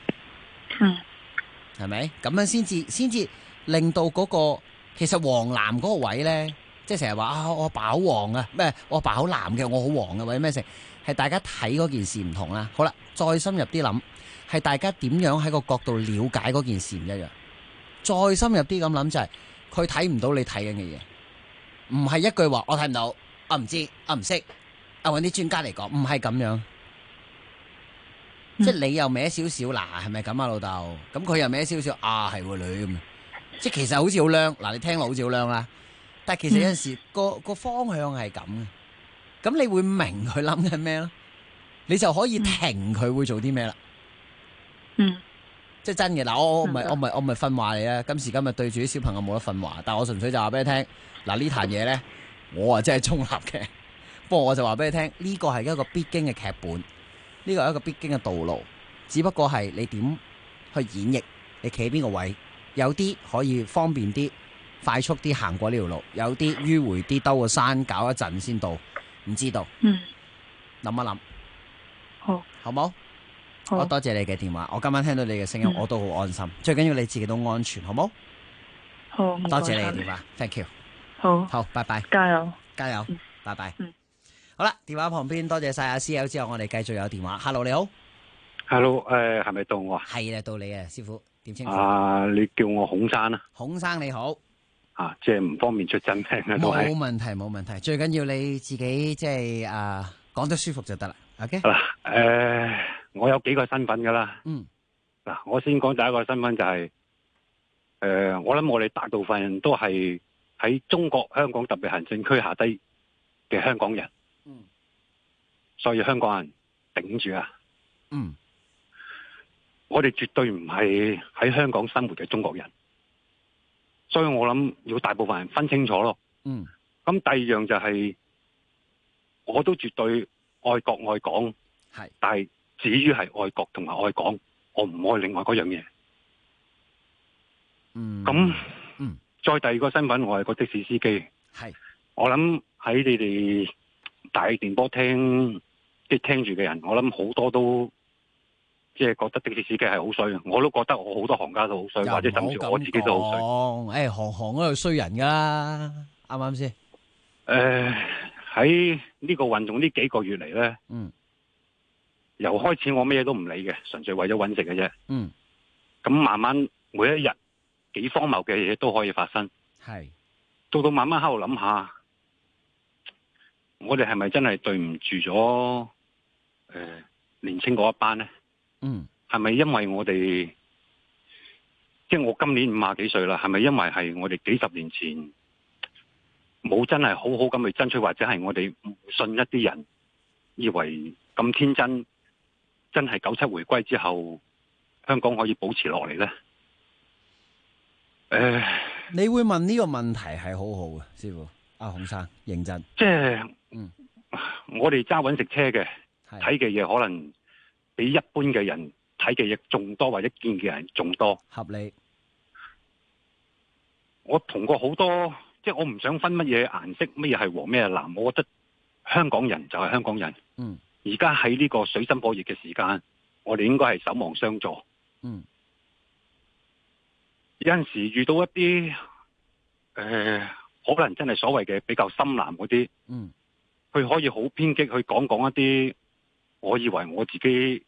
係咪？咁樣先至令到嗰個其實黃藍嗰個位呢，即係成日話啊我阿爸好黃啊，咩我阿爸好藍嘅，我好黃嘅，或者咩成，係大家睇嗰件事唔同啦。好啦，再深入啲諗，係大家點樣喺個角度了解嗰件事唔一樣。再深入啲咁諗就係佢睇唔到你睇緊嘅嘢，唔係一句話我睇唔到，我唔知，我唔識，揾啲專家嚟講，唔係咁樣。即係你又歪少少，嗱係咪咁啊老豆？咁佢又歪少少，啊係喎女咁。即係其實好似好靚，嗱你聽落好似好靚啦，但係其實有陣時個方向係咁嘅，咁你會明佢諗緊咩咯？你就可以停佢會做啲咩啦。即係真嘅嗱，我唔係訓話你啊！今時今日對住啲小朋友冇得訓話，但係我純粹就話俾你聽，嗱呢壇嘢咧，我啊真係中立嘅。不過我就話俾你聽，呢個係一個必經嘅劇本，呢個係一個必經嘅道路，只不過係你點去演繹，你企喺邊個位，有啲可以方便啲、快速啲行過呢條路，有啲迂迴啲兜個山搞一陣先到，唔知道。諗一諗，好冇？我多謝你嘅電話，我今晚聽到你嘅聲音，我都好安心。最緊要你自己都安全，好冇？ 好， 多謝你嘅電話 ，thank you。好，拜拜， 加油， 加油，拜拜。好啦，電話旁邊多謝晒阿師友之後，我哋繼續有電話。Hello， 你好。 Hello， 係咪到我啊？ 係啦，到你啊，師傅，點稱呼？ 你叫我孔生啊。 孔生你好。 即係唔方便出真名啊，都係。 冇問題，冇問題。最緊要你自己即係講得舒服就得啦。OK。 我有幾個身份噶啦。嗱，我先講第一個身份就係、我諗我哋大部分人都係喺中國香港特別行政區下低嘅香港人。所以香港人頂住啊。我哋絕對唔係喺香港生活嘅中國人，所以我諗要大部分人分清楚咯。咁第二樣就係、我都絕對愛國愛港，但係至於係愛國同埋愛港，我唔愛另外嗰樣嘢。再第二個身份，我係個的士司機。我諗喺你哋大電波聽住嘅人，我諗好多都即係覺得的士司機係好衰，我都覺得我好多行家都好衰，或者甚至我自己都好衰。 行嗰度衰人噶啦，啱唔啱先？ 喺呢個運動呢幾個月嚟咧，由開始我咩都唔理嘅，純粹為咗搵食嘅啫。咁慢慢每一日幾荒謬嘅嘢都可以發生。到慢慢喺度諗下，我哋係咪真係對唔住咗年青嗰一班咧？係咪因為我哋即係我今年50幾歲啦？係咪因為係我哋幾十年前冇真係好好咁去爭取，或者係我哋唔信一啲人，以為咁天真，真係97回歸之後，香港可以保持落嚟咧？ 你會問呢個問題係好好嘅，師傅阿孔生認真。 即係我哋揸穩食車嘅，睇嘅嘢可能比一般嘅人睇嘅嘢仲多，或者見嘅人仲多。 合理。 我同過好多，即係我唔想分乜嘢顏色，乜嘢係黃，咩係藍。我覺得香港人就係香港人。而家喺呢個水深火熱嘅時間，我哋應該係守望相助。有陣時遇到一啲可能真係所謂嘅比較深藍嗰啲，佢可以好偏激去講一啲，我以為我自己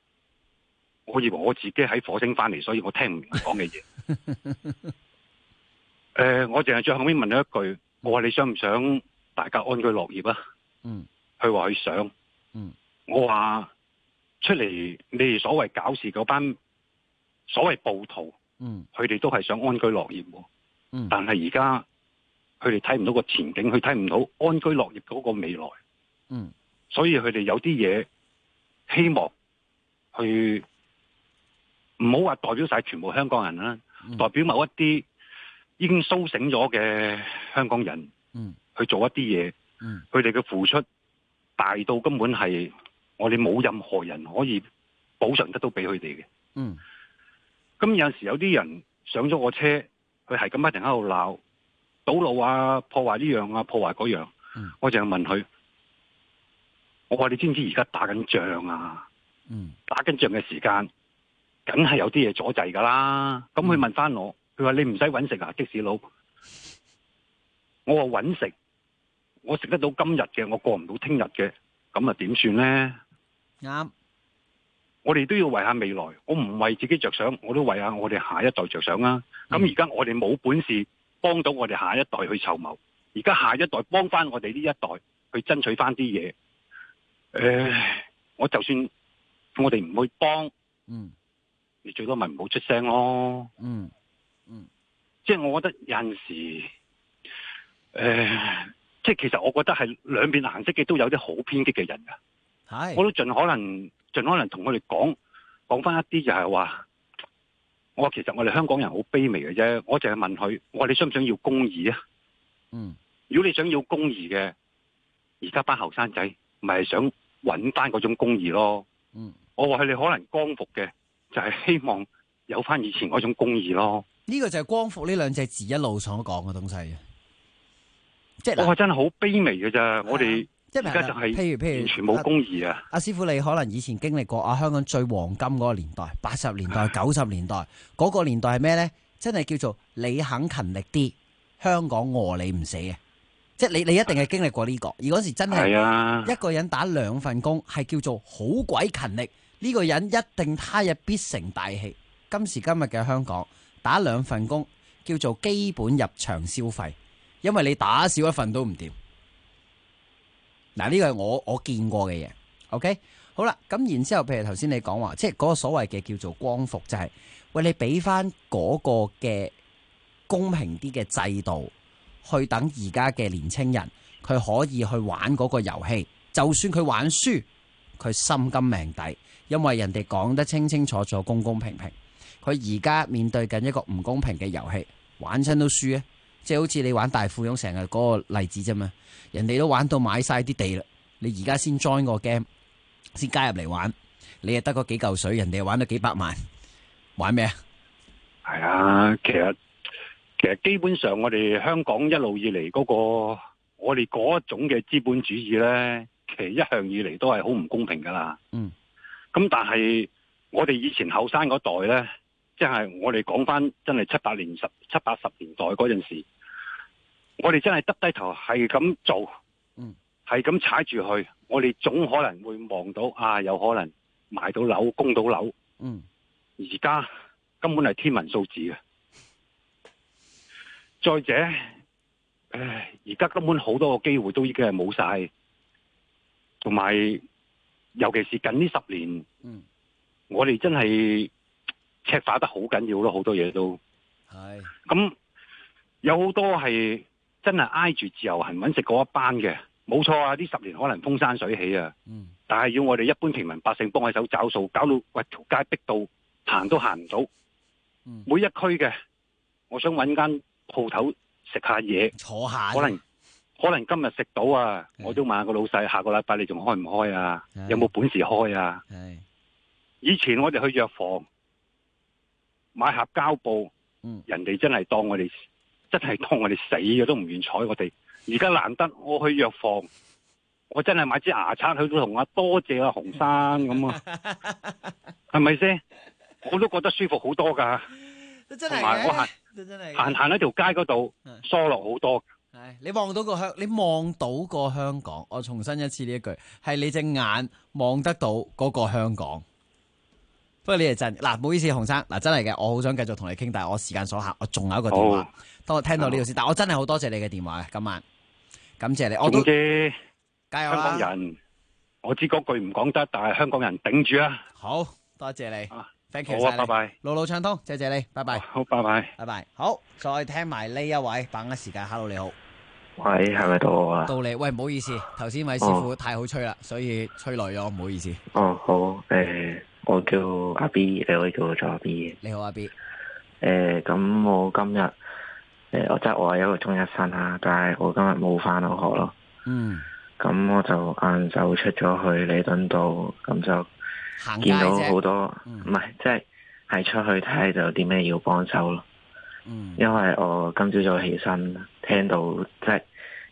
喺火星翻嚟，所以我聽唔明講嘅嘢。我淨係最後尾問咗一句，我話你想唔想大家安居樂業啊？佢話佢想。我話出嚟你哋所謂搞事嗰班所謂暴徒，佢哋都係想安居樂業。但係而家佢哋睇唔到個前景，佢睇唔到安居樂業嗰個未來。所以佢哋有啲嘢希望去，唔好話代表晒全部香港人啦，代表某一啲已經蘇醒咗嘅香港人，去做一啲嘢。佢哋嘅付出大到根本係我哋冇任何人可以補償得到俾佢哋嘅。咁有陣時有啲人上咗個車，佢係咁不停喺度鬧堵路啊，破壞呢樣啊，破壞嗰樣。 我淨係問佢，我話你知唔知而家打緊仗啊？打緊仗嘅時間，梗係有啲嘢阻滯噶啦。咁佢問翻我，佢話你唔使搵食啊，的士佬。我話搵食，我食得到今日嘅，我過唔到聽日嘅，咁啊點算呢？ 啱。 我哋都要為下未來，我唔為自己着想，我都為下我哋下一代着想啦。咁而家我哋冇本事幫到我哋下一代去籌謀，而家下一代幫翻我哋呢一代去爭取翻啲嘢。我就算我哋唔去幫，你最多咪唔好出聲咯。即係我覺得有陣時，即係其實我覺得係兩邊顏色嘅都有啲好偏激嘅人㗎。我都盡可能同佢哋講翻一啲就係話，我話其實我哋香港人好卑微嘅啫。我淨係問佢，我話你想唔想要公義啊？如果你想要公義嘅，而家班後生仔咪係想揾翻嗰種公義咯。我話佢哋可能光復嘅，就係希望有翻以前嗰種公義咯。 呢個就係光復呢兩隻字一路所講嘅東西。即係我話真係好卑微嘅咋，我哋而家就係譬如完全冇公義啊！ 阿師傅，你可能以前經歷過香港最黃金嗰個年代，80年代、90年代嗰個年代係咩呢？真係叫做你肯勤力啲，香港餓你唔死嘅。即係你一定係經歷過呢個，而嗰時真係一個人打2份工，係叫做好鬼勤力。呢個人一定他日必成大器。今時今日嘅香港打2份工叫做基本入場消費，因為你打少一份都唔掂。嗱，呢個係我見過嘅嘢。OK， 好啦，咁然之後，譬如頭先你講話，即係嗰個所謂嘅叫做光復，就係喂你俾翻嗰個嘅公平啲嘅制度，去等而家嘅年青人佢可以去玩嗰個遊戲，就算佢玩輸，佢心甘命抵，因為人哋講得清清楚楚、公公平平。佢而家面對緊一個唔公平嘅遊戲，玩親都輸啊！即係好似你玩大富翁成日嗰個例子啫嘛，人哋都玩到買晒啲地啦，你而家先 join 個 game， 先加入嚟玩，你係得嗰幾嚿水，人哋玩到幾百萬，玩咩啊？ 係啊，其實基本上我哋香港一路以嚟嗰個我哋嗰種嘅資本主義咧，其實一向以嚟都係好唔公平噶啦。咁但係我哋以前後生嗰代咧，即係我哋講翻真係70、80年代嗰陣時。我哋真係得低頭係咁做，係咁踩住去，我哋總可能會望到有可能買到樓、供到樓。而家根本係天文數字嘅。再者，而家根本好多個機會都已經係冇晒，同埋尤其是近呢10年，我哋真係赤化得好緊要咯，好多嘢都係。咁有好多係。真係挨住自由行揾食嗰一班嘅，冇錯啊！呢10年可能風生水起啊，但係要我哋一般平民百姓幫佢手找數，搞到條街逼到行都行唔到。每一區嘅，我想揾間鋪頭食下嘢， 坐下， 可能今日食到啊，我都問下個老細，下個禮拜你仲開唔開啊？有冇本事開啊？以前我哋去藥房買盒膠布，人哋真係當我哋死嘅，都唔願睬我哋。而家難得我去藥房，我真係買支牙刷去到同多謝阿洪生咁啊，係咪先？我都覺得舒服好多噶。同埋我行喺條街嗰度，疏落好多。 你望到個香港，我重申一次呢一句，係你隻眼望得到嗰個香港。不過你係真嗱，唔好意思，洪生嗱，真係嘅，我好想繼續同你傾，但係我時間所限，我仲有一個電話，當我聽到呢度先。但我真係好多謝你嘅電話嘅，今晚感謝你。我都加油啦！香港人， 我知嗰句唔講得，但係香港人頂住啊！ 好多謝你，thank you， 好啊，拜拜， 路路暢通，謝謝你，拜拜。 好，拜拜， 拜拜。好，再聽埋呢一位，把握時間 ，hello 你好， 喂，係咪到我啊？ 到你，喂，唔好意思，頭先位師傅太好吹啦，所以吹耐咗，唔好意思。 好，我叫阿 B， 你可以叫我做阿 B。 你好，阿 B。 咁我今日我係一個中一生啦，但係我今日冇返到學咯。咁我就晏晝出咗去彌敦道，咁就見到好多，唔係，即係出去睇下有啲咩要幫手咯。因為我今朝早起身，聽到即係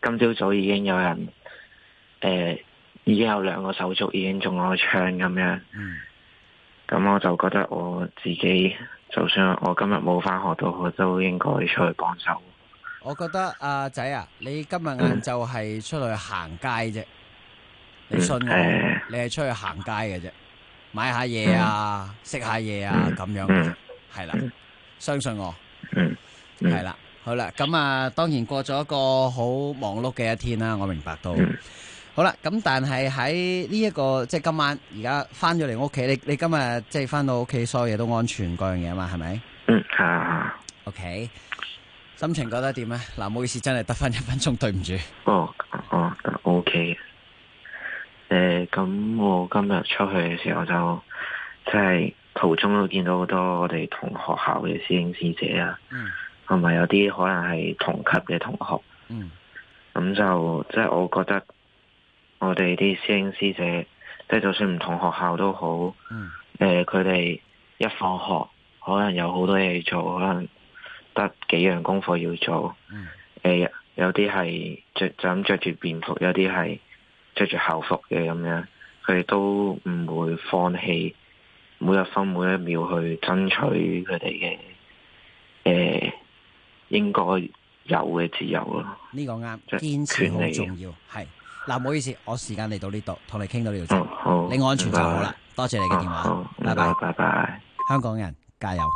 今朝早已經有人已經有2個手足已經中咗槍咁樣。咁我就覺得我自己就算我今日冇返學到，我都應該出去幫手。 我覺得阿仔啊，你今日晏晝係出去行街啫，你信我，你係出去行街嘅啫，買下嘢啊，食下嘢啊咁樣嘅，係啦，相信我，係啦，好啦，咁啊，當然過咗一個好忙碌嘅一天啦，我明白到。好啦，咁但係喺呢一個即係今晚而家翻咗嚟屋企，你今日即係翻到屋企，所有嘢都安全嗰樣嘢嘛，係咪？OK， 心情覺得點咧？嗱，唔好意思，真係得翻1分鐘，對唔住。 OK。咁我今日出去嘅時候就即係途中都見到好多我哋同學校嘅師兄師姐啊，同埋有啲可能係同級嘅同學。咁就即係我覺得。我哋啲師兄師姐，即係就算唔同學校都好，佢哋一放學可能有好多嘢做，可能得幾樣功課要做。有啲係就咁着住便服，有啲係着住校服嘅咁樣，佢哋都唔會放棄每一分每一秒去爭取佢哋嘅應該有嘅自由咯。 呢個啱，堅持好重要，係。嗱，唔好意思，我時間嚟到呢度，同你傾到呢度先。 好， 你安全就好啦。多謝你嘅電話，拜拜， 拜拜。 香港人加油！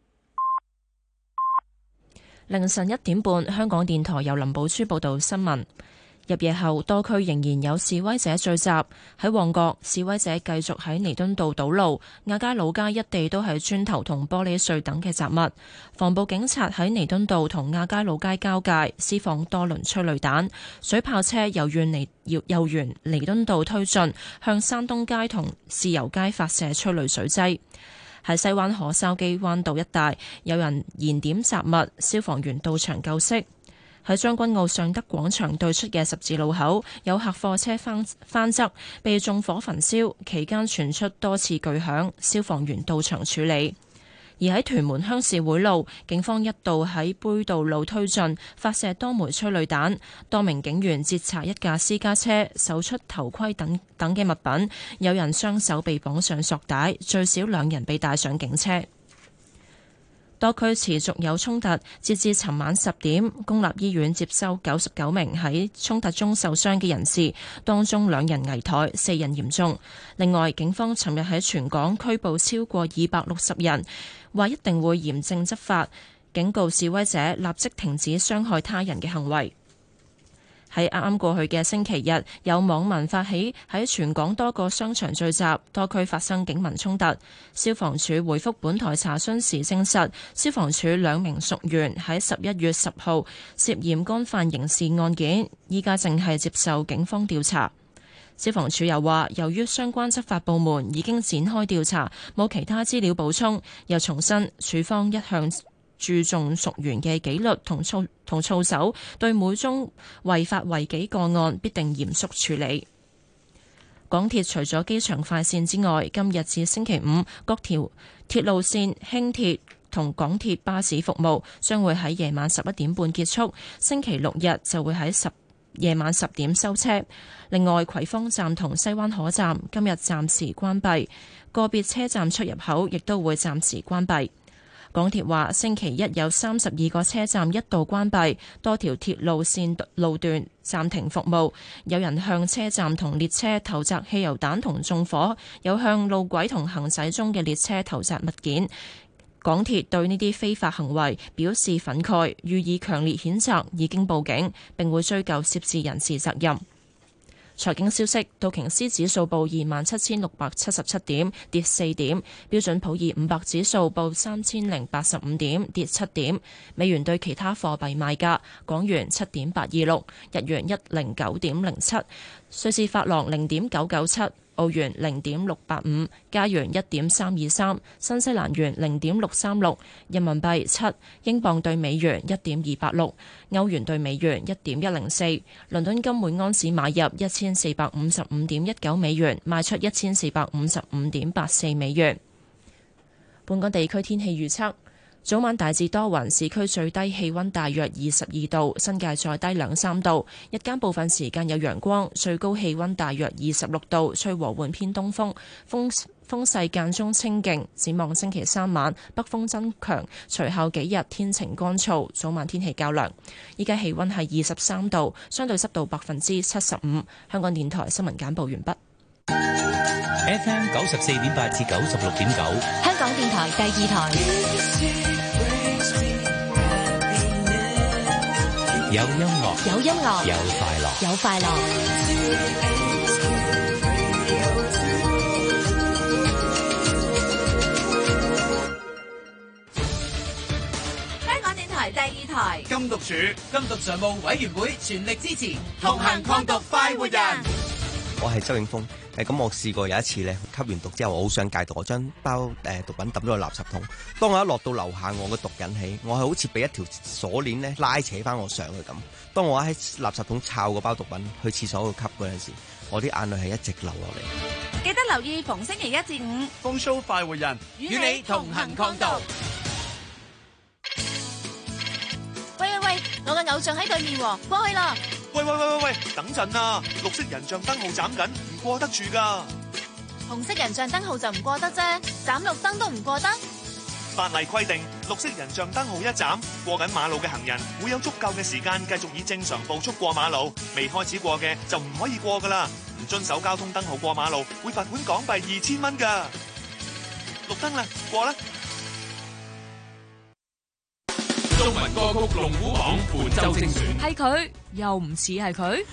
凌晨1點半，香港電台由林寶珠報道新聞。入夜後，多區仍然有示威者聚集。喺旺角，示威者繼續喺彌敦道堵路，亞皆老街一地都係磚頭同玻璃碎等嘅雜物。防暴警察喺彌敦道同亞皆老街交界施放多輪催淚彈，水炮車由沿彌敦道推進，向山東街同豉油街發射催淚水劑。喺西灣河筲箕灣道一帶，有人燃點雜物，消防員到場救熄。喺將軍澳尚德廣場對出嘅十字路口，有客貨車翻側，被縱火焚燒，期間傳出多次巨響，消防員到場處理。而喺屯門鄉事會路，警方一度喺杯渡路推進，發射多枚催淚彈，多名警員截查一架私家車，搜出頭盔等嘅物品，有人雙手被綁上索帶，最少2人被帶上警車。多區持續有衝突，截至尋晚10點，公立醫院接收99名喺衝突中受傷嘅人士，當中2人危殆，4人嚴重。另外，警方尋日喺全港拘捕超過260人，話一定會嚴正執法，警告示威者立即停止傷害他人嘅行為。喺啱啱過去嘅星期日，有網民發起喺全港多個商場聚集，多區發生警民衝突。消防處回覆本台查詢時證實，消防處2名屬員喺11月10號涉嫌干犯刑事案件，依家正係接受警方調查。消防處又話，由於相關執法部門已經展開調查，冇其他資料補充，又重申處方一向注重屬員嘅紀律同操守，對每宗違法違紀個案必定嚴肅處理。港鐵除咗機場快線之外，今日至星期五各條鐵路線、輕鐵同港鐵巴士服務將會喺夜晚11點半結束，星期六日就會喺夜晚10點收車。另外，葵芳站同西灣河站今日暫時關閉，個別車站出入口亦都會暫時關閉。港鐵話，星期一有32個車站一度關閉，多條鐵路線路段暫停服務，有人向車站同列車投擲汽油彈同縱火，有向路軌同行駛中嘅列車投擲物件。港鐵對呢啲非法行為表示憤慨，予以強烈譴責，已經報警，並會追究涉事人士責任。財經消息，道瓊斯指數報27,677點，跌4點；標準普爾500指數報3,085點，跌7點。美元對其他貨幣賣價：港元7.826，日元109.07，瑞士法郎0.997。澳元0.685，加元1.323，新西蘭元0.636，人民幣7，英鎊對美元1.286，歐元對美元1.104。倫敦金每安士買入1455.19美元，賣出1455.84美元。本港地區天氣預測。 早晚大致多雲，市區最低氣溫大約22度，新界再低2-3度。日間部分時間有陽光，最高氣溫大約26度，吹和緩偏東風，風勢間中清勁。展望星期3晚北風增強，隨後幾日天晴乾燥，早晚天氣較涼。依家氣溫係23度，相對濕度75%。香港電台新聞簡報完畢。 FM 94.8至96.9， 香港電台第2台。 有音樂， 有音樂， 有快樂， 有快樂。 香港電台第2台。 禁毒處、禁毒常務委員會全力支持，同行抗毒快活人。 我係周永峰，咁我試過有一次咧，吸完毒之後，我好想戒毒，我將包毒品抌咗去垃圾桶。當我一落到樓下，我個毒引起，我係好似俾一條鎖鏈咧拉扯翻我上去咁。當我喺垃圾桶摷個包毒品去廁所度吸嗰陣時，我啲眼淚係一直流落嚟。 記得留意逢星期1至5， 風騷快活人與你同行抗毒。 喂，我嘅偶像喺對面喎，過去啦。 喂，等陣啊！綠色人像燈號斬緊，唔過得住噶。 紅色人像燈號就唔過得啫，斬綠燈都唔過得。 法例規定，綠色人像燈號一斬，過緊馬路嘅行人會有足夠嘅時間繼續以正常步速過馬路，未開始過嘅就唔可以過噶啦。唔遵守交通燈號過馬路，會罰款港幣2000蚊噶。綠燈啦，過啦！ 中文歌曲龍虎榜本周精選， 係佢又唔似係佢。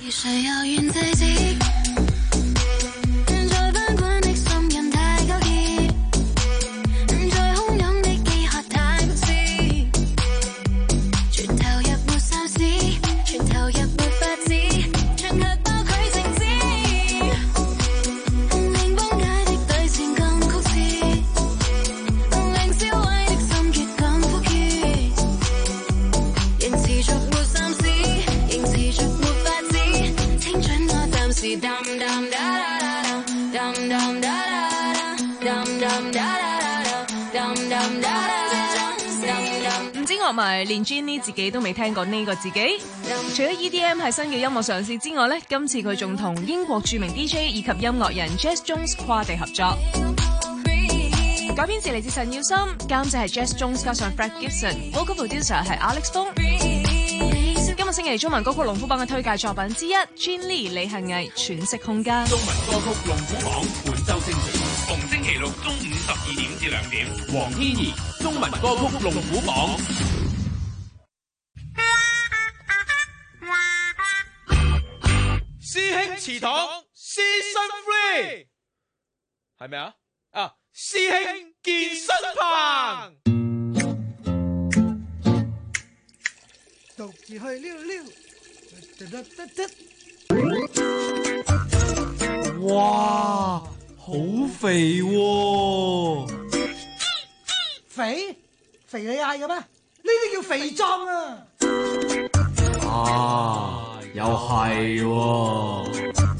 唔知樂迷連 Jenny 自己都未聽過呢個自己。除咗 EDM 係新嘅音樂嘗試之外呢，今次佢仲同英國著名 DJ 以及音樂人 Jess Jones 跨地合作。改編自嚟自陳耀森，監製係 Jess Jones 加上 Fred Gibson，Vocal Producer 係 Alex Fong。今個星期中文歌曲龍虎榜嘅推介作品之一 ，Gin Lee 李幸倪喘息空間。 中文歌曲龍虎榜本周精選，逢星期六中午12點至2點，黃天怡中文歌曲龍虎榜。 師兄祠堂 Season 3係咪啊？師兄健身棚。 獨自去溜溜， 哇，好肥喎！ 肥你嗌嘅咩？呢啲叫肥壯啊！ 啊，又係喎！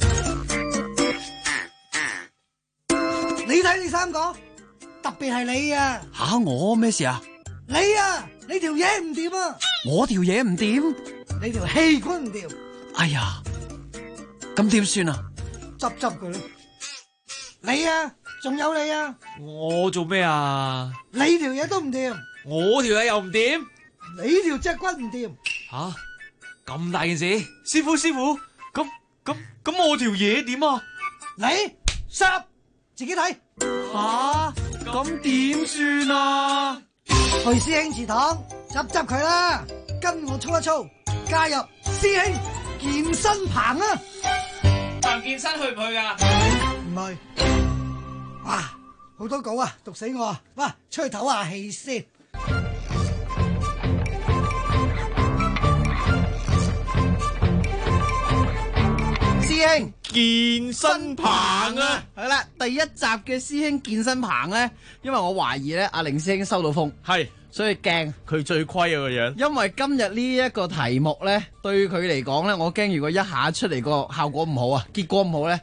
你睇你三個，特別係你啊！ 吓，我咩事啊？ 你條嘢唔掂啊！ 我條嘢唔掂， 你條氣管唔掂。 哎呀，咁點算啊？ 執佢啦！你啊，仲有你啊！ 我做咩啊？ 你條嘢都唔掂， 我條嘢又唔掂， 你條脊骨唔掂。 吓，咁大件事，師傅，咁我條嘢點啊？ 你濕，自己睇。 吓，咁點算啊？ 去師兄祠堂執佢啦，跟我操一操，加入師兄健身棚啊！ 彭健身去唔去噶？ 唔去。哇，好多稿啊，讀死我啊！哇，出去唞下氣先。 師兄健身棚啊， 係啦，第一集嘅師兄健身棚咧，因為我懷疑咧阿凌師兄收到風， 係， 所以驚佢最虧啊個樣。 因為今日呢一個題目咧，對佢嚟講咧，我驚如果一下出嚟個效果唔好啊，結果唔好咧，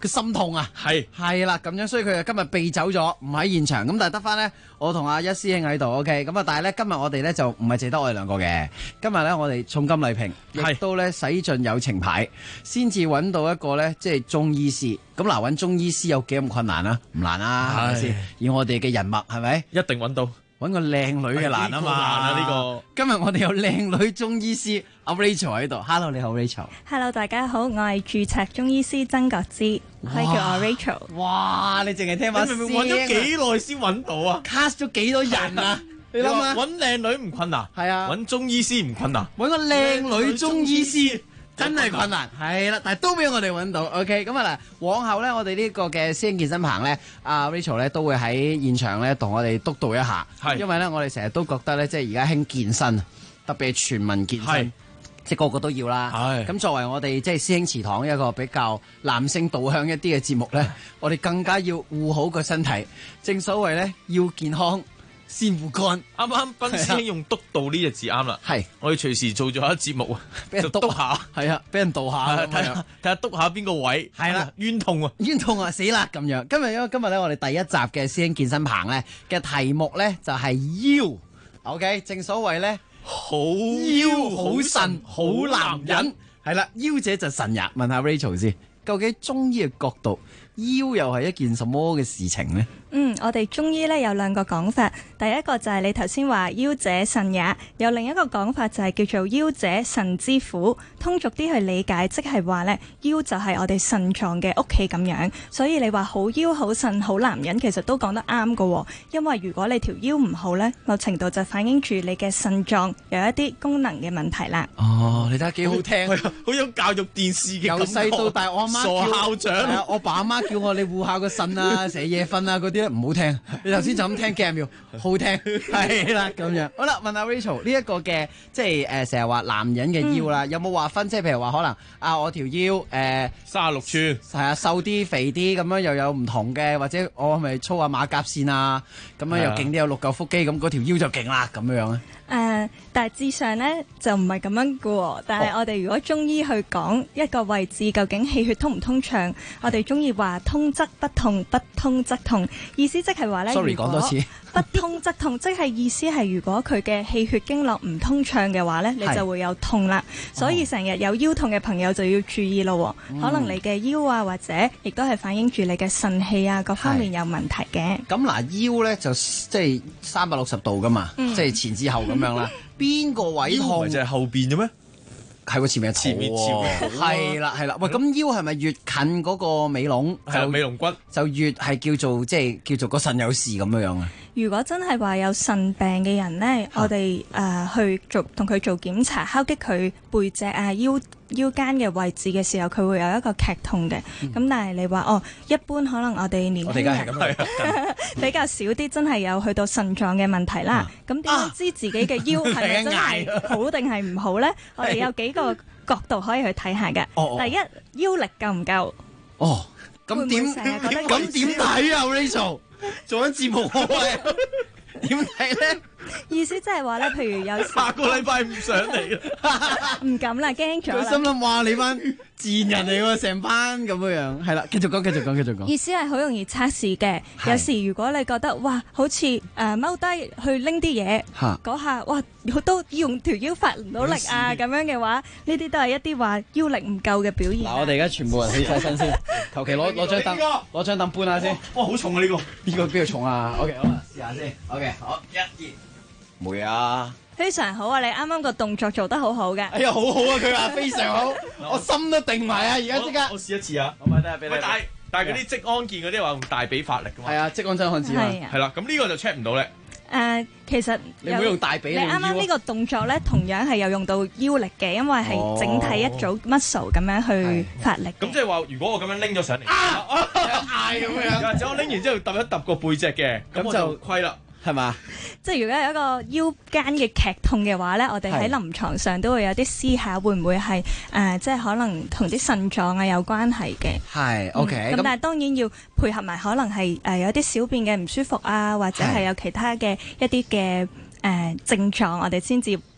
佢心痛啊，係啦咁樣，所以佢就今日避走咗，唔喺現場。咁但係得翻呢，我同阿一師兄喺度 ，OK。咁啊，但係呢，今日我哋呢就唔係淨得我哋兩個嘅。今日呢，我哋重金禮聘，亦都呢使盡友情牌，先至揾到一個呢，即係中醫師。咁嗱，揾中醫師有幾咁困難啊？唔難啊，係咪先？以我哋嘅人脈係咪？ 一定揾到。 揾個靚女嘅難啊嘛！ 呢個今日我哋有靚女中醫師阿 Rachel 喺度。Hello， 你好 Rachel。 Hello， 大家好，我係註冊中醫師曾國芝，可以叫我 Rachel。 哇！你淨係聽把聲， 你明明揾咗幾耐先揾到啊 ？cast 咗幾多人啊？你諗下， 揾靚女唔困難， 係啊， 揾中醫師唔困難， 揾個靚女中醫師。真係困難，係啦，但係都俾我哋揾到。OK， 咁啊嗱，往後咧，我哋呢個嘅師兄健身棚咧，阿 Rachel 咧都會喺現場咧同我哋督導一下。係，因為咧我哋成日都覺得咧，即係而家興健身，特別係全民健身，即係個個都要啦。係，咁作為我哋即係師兄祠堂一個比較男性導向一啲嘅節目咧，我哋更加要護好個身體。正所謂咧，要健康先護肝。 啱啱斌師兄用督導呢隻字啱啦，係我哋隨時做咗一節目啊， 俾人督下，係啊，俾人導下， 睇下督下邊個位，係啦，冤痛啊， 冤痛啊，死啦咁樣。因為今日咧，我哋第一集嘅師兄健身棚咧嘅題目咧就係腰 ，OK， 正所謂咧好腰好腎好男人，係啦，腰者就腎也。問下 Rachel 先，究竟中醫嘅角度，腰又係一件什麼嘅事情呢？ 我哋中醫咧有兩個講法，第一個就係你頭先話腰者腎也，有另一個講法就係叫做腰者腎之府。通俗啲去理解，即係話咧腰就係我哋腎臟嘅屋企咁樣，所以你話好腰好腎好男人，其實都講得啱㗎。因為如果你條腰唔好咧，某程度就反映住你嘅腎臟有一啲功能嘅問題啦。 哦，你睇下幾好聽， 好有教育電視嘅由細到大，我阿媽傻校長， 我爸阿媽叫我你護下個腎啊，成日夜瞓啊嗰啲。唔好聽，你頭先就咁聽幾十秒，好聽係啦咁樣。好啦，問下 Rachel 呢一個嘅即係成日話男人嘅腰啦，有冇話分？即係譬如話可能我條腰 36寸， 係啊，瘦啲肥啲咁樣又有唔同嘅，或者我係咪操下馬甲線啊？咁樣又勁啲有6嚿腹肌，咁嗰條腰就勁啦咁樣咧。 大致上咧就唔係咁樣嘅喎，但係我哋如果中醫去講一個位置究竟氣血通唔通暢，我哋中意話通則不痛，不通則痛，意思即係話咧， Sorry， 講多次， 不通則痛，即係意思係如果佢嘅氣血經絡唔通暢嘅話咧，你就會有痛啦。所以成日有腰痛嘅朋友就要注意咯，可能你嘅腰啊或者亦都係反映住你嘅腎氣啊各方面有問題嘅。 咁嗱，腰咧就即係360度噶嘛，即係前至後咁樣啦。邊個位痛？ 腰咪就係後邊嘅咩？ 係喎，前面係啦係啦。喂，咁腰係咪越近嗰個尾龍？ 係尾龍骨就越係叫做即係叫做個腎有事咁樣啊？ 如果真係話有腎病嘅人呢，我哋去同佢做檢查，敲擊佢背脊啊腰間嘅位置嘅時候，佢會有一個劇痛嘅。咁但係你話一般可能我哋年輕人比較少啲，真係有去到腎臟嘅問題啦。咁點樣知自己嘅腰係咪真係好定係唔好呢？我哋有幾個角度可以去睇下嘅。第一，腰力夠唔夠？ 咁點睇啊 Rachel？做緊節目點睇咧？ 意思即係話咧，譬如有下個禮拜唔上嚟啊， 唔敢啦，驚咗啦。 佢心諗話你班賤人嚟喎，成班咁樣係啦。繼續講。 意思係好容易測試嘅。有時如果你覺得哇，好似踎低去拎啲嘢嗰下，哇，都用條腰發唔到力啊咁樣嘅話，呢啲都係一啲話腰力唔夠嘅表現。 嗱，我哋而家全部人起晒身先，求其攞張凳搬下先。 哇，好重啊呢個！ 呢個邊度重啊 ？OK， 好啦，試下先。OK， 好，1、2。梅啊， 非常好啊！你啱啱個動作做得好好嘅。 哎呀，好好啊！佢話非常好，我心都定埋啊！而家即刻， 我試一次啊！ 我買得俾你。 但係嗰啲職安健嗰啲話用大髀發力㗎嘛。 係啊，職安真漢子啊。 係啦，咁呢個就 check 唔到咧。 其實你唔好用大髀， 你啱啱呢個動作咧，同樣係有用到腰力嘅，因為係整體一組 muscle 咁樣去發力。 咁即係話，如果我咁樣拎咗上嚟，嗌咁樣，或者我拎完之後揼一揼個背脊嘅，咁就虧啦。 係嘛？ 即係如果有一個腰間嘅劇痛嘅話咧，我哋喺臨床上都會有啲思考，會唔會係即係可能同啲腎臟啊有關係嘅？ 係 OK。 咁但係當然要配合埋，可能係有啲小便嘅唔舒服啊，或者係有其他嘅一啲嘅症狀，我哋先至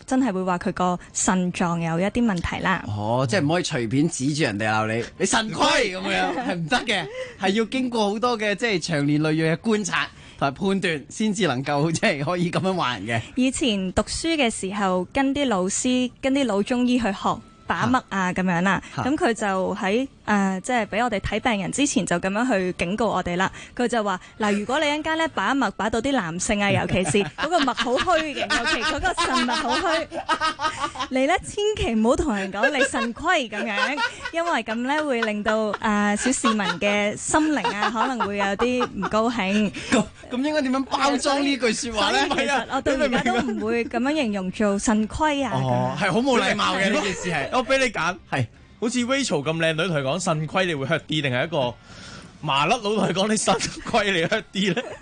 真係會話佢個腎臟有一啲問題啦。 哦，即係唔可以隨便指住人哋鬧你腎虧咁樣，係唔得嘅，係要經過好多嘅即係長年累月嘅觀察同埋判斷，先至能夠即係可以咁樣話人嘅。 以前讀書嘅時候，跟啲老師、跟啲老中醫去學把脈啊咁樣啦，咁佢就喺即係俾我哋睇病人之前就咁樣去警告我哋啦。佢就話嗱，如果你一陣間咧把脈把到啲男性啊，尤其是嗰個脈好虛嘅，尤其嗰個腎脈好虛，你咧千祈唔好同人講你腎虧咁樣，因為咁咧會令到小市民嘅心靈啊可能會有啲唔高興。 咁應該點樣包裝呢句説話咧？ 其實我到而家都唔會咁樣形容做腎虧啊。 哦，係好冇禮貌嘅呢件事係。 我俾你揀， 係好似 Rachel 咁靚女同佢講腎虧，你會 hurt 啲，定係一個麻甩佬同佢講你腎虧，你 hurt 啲咧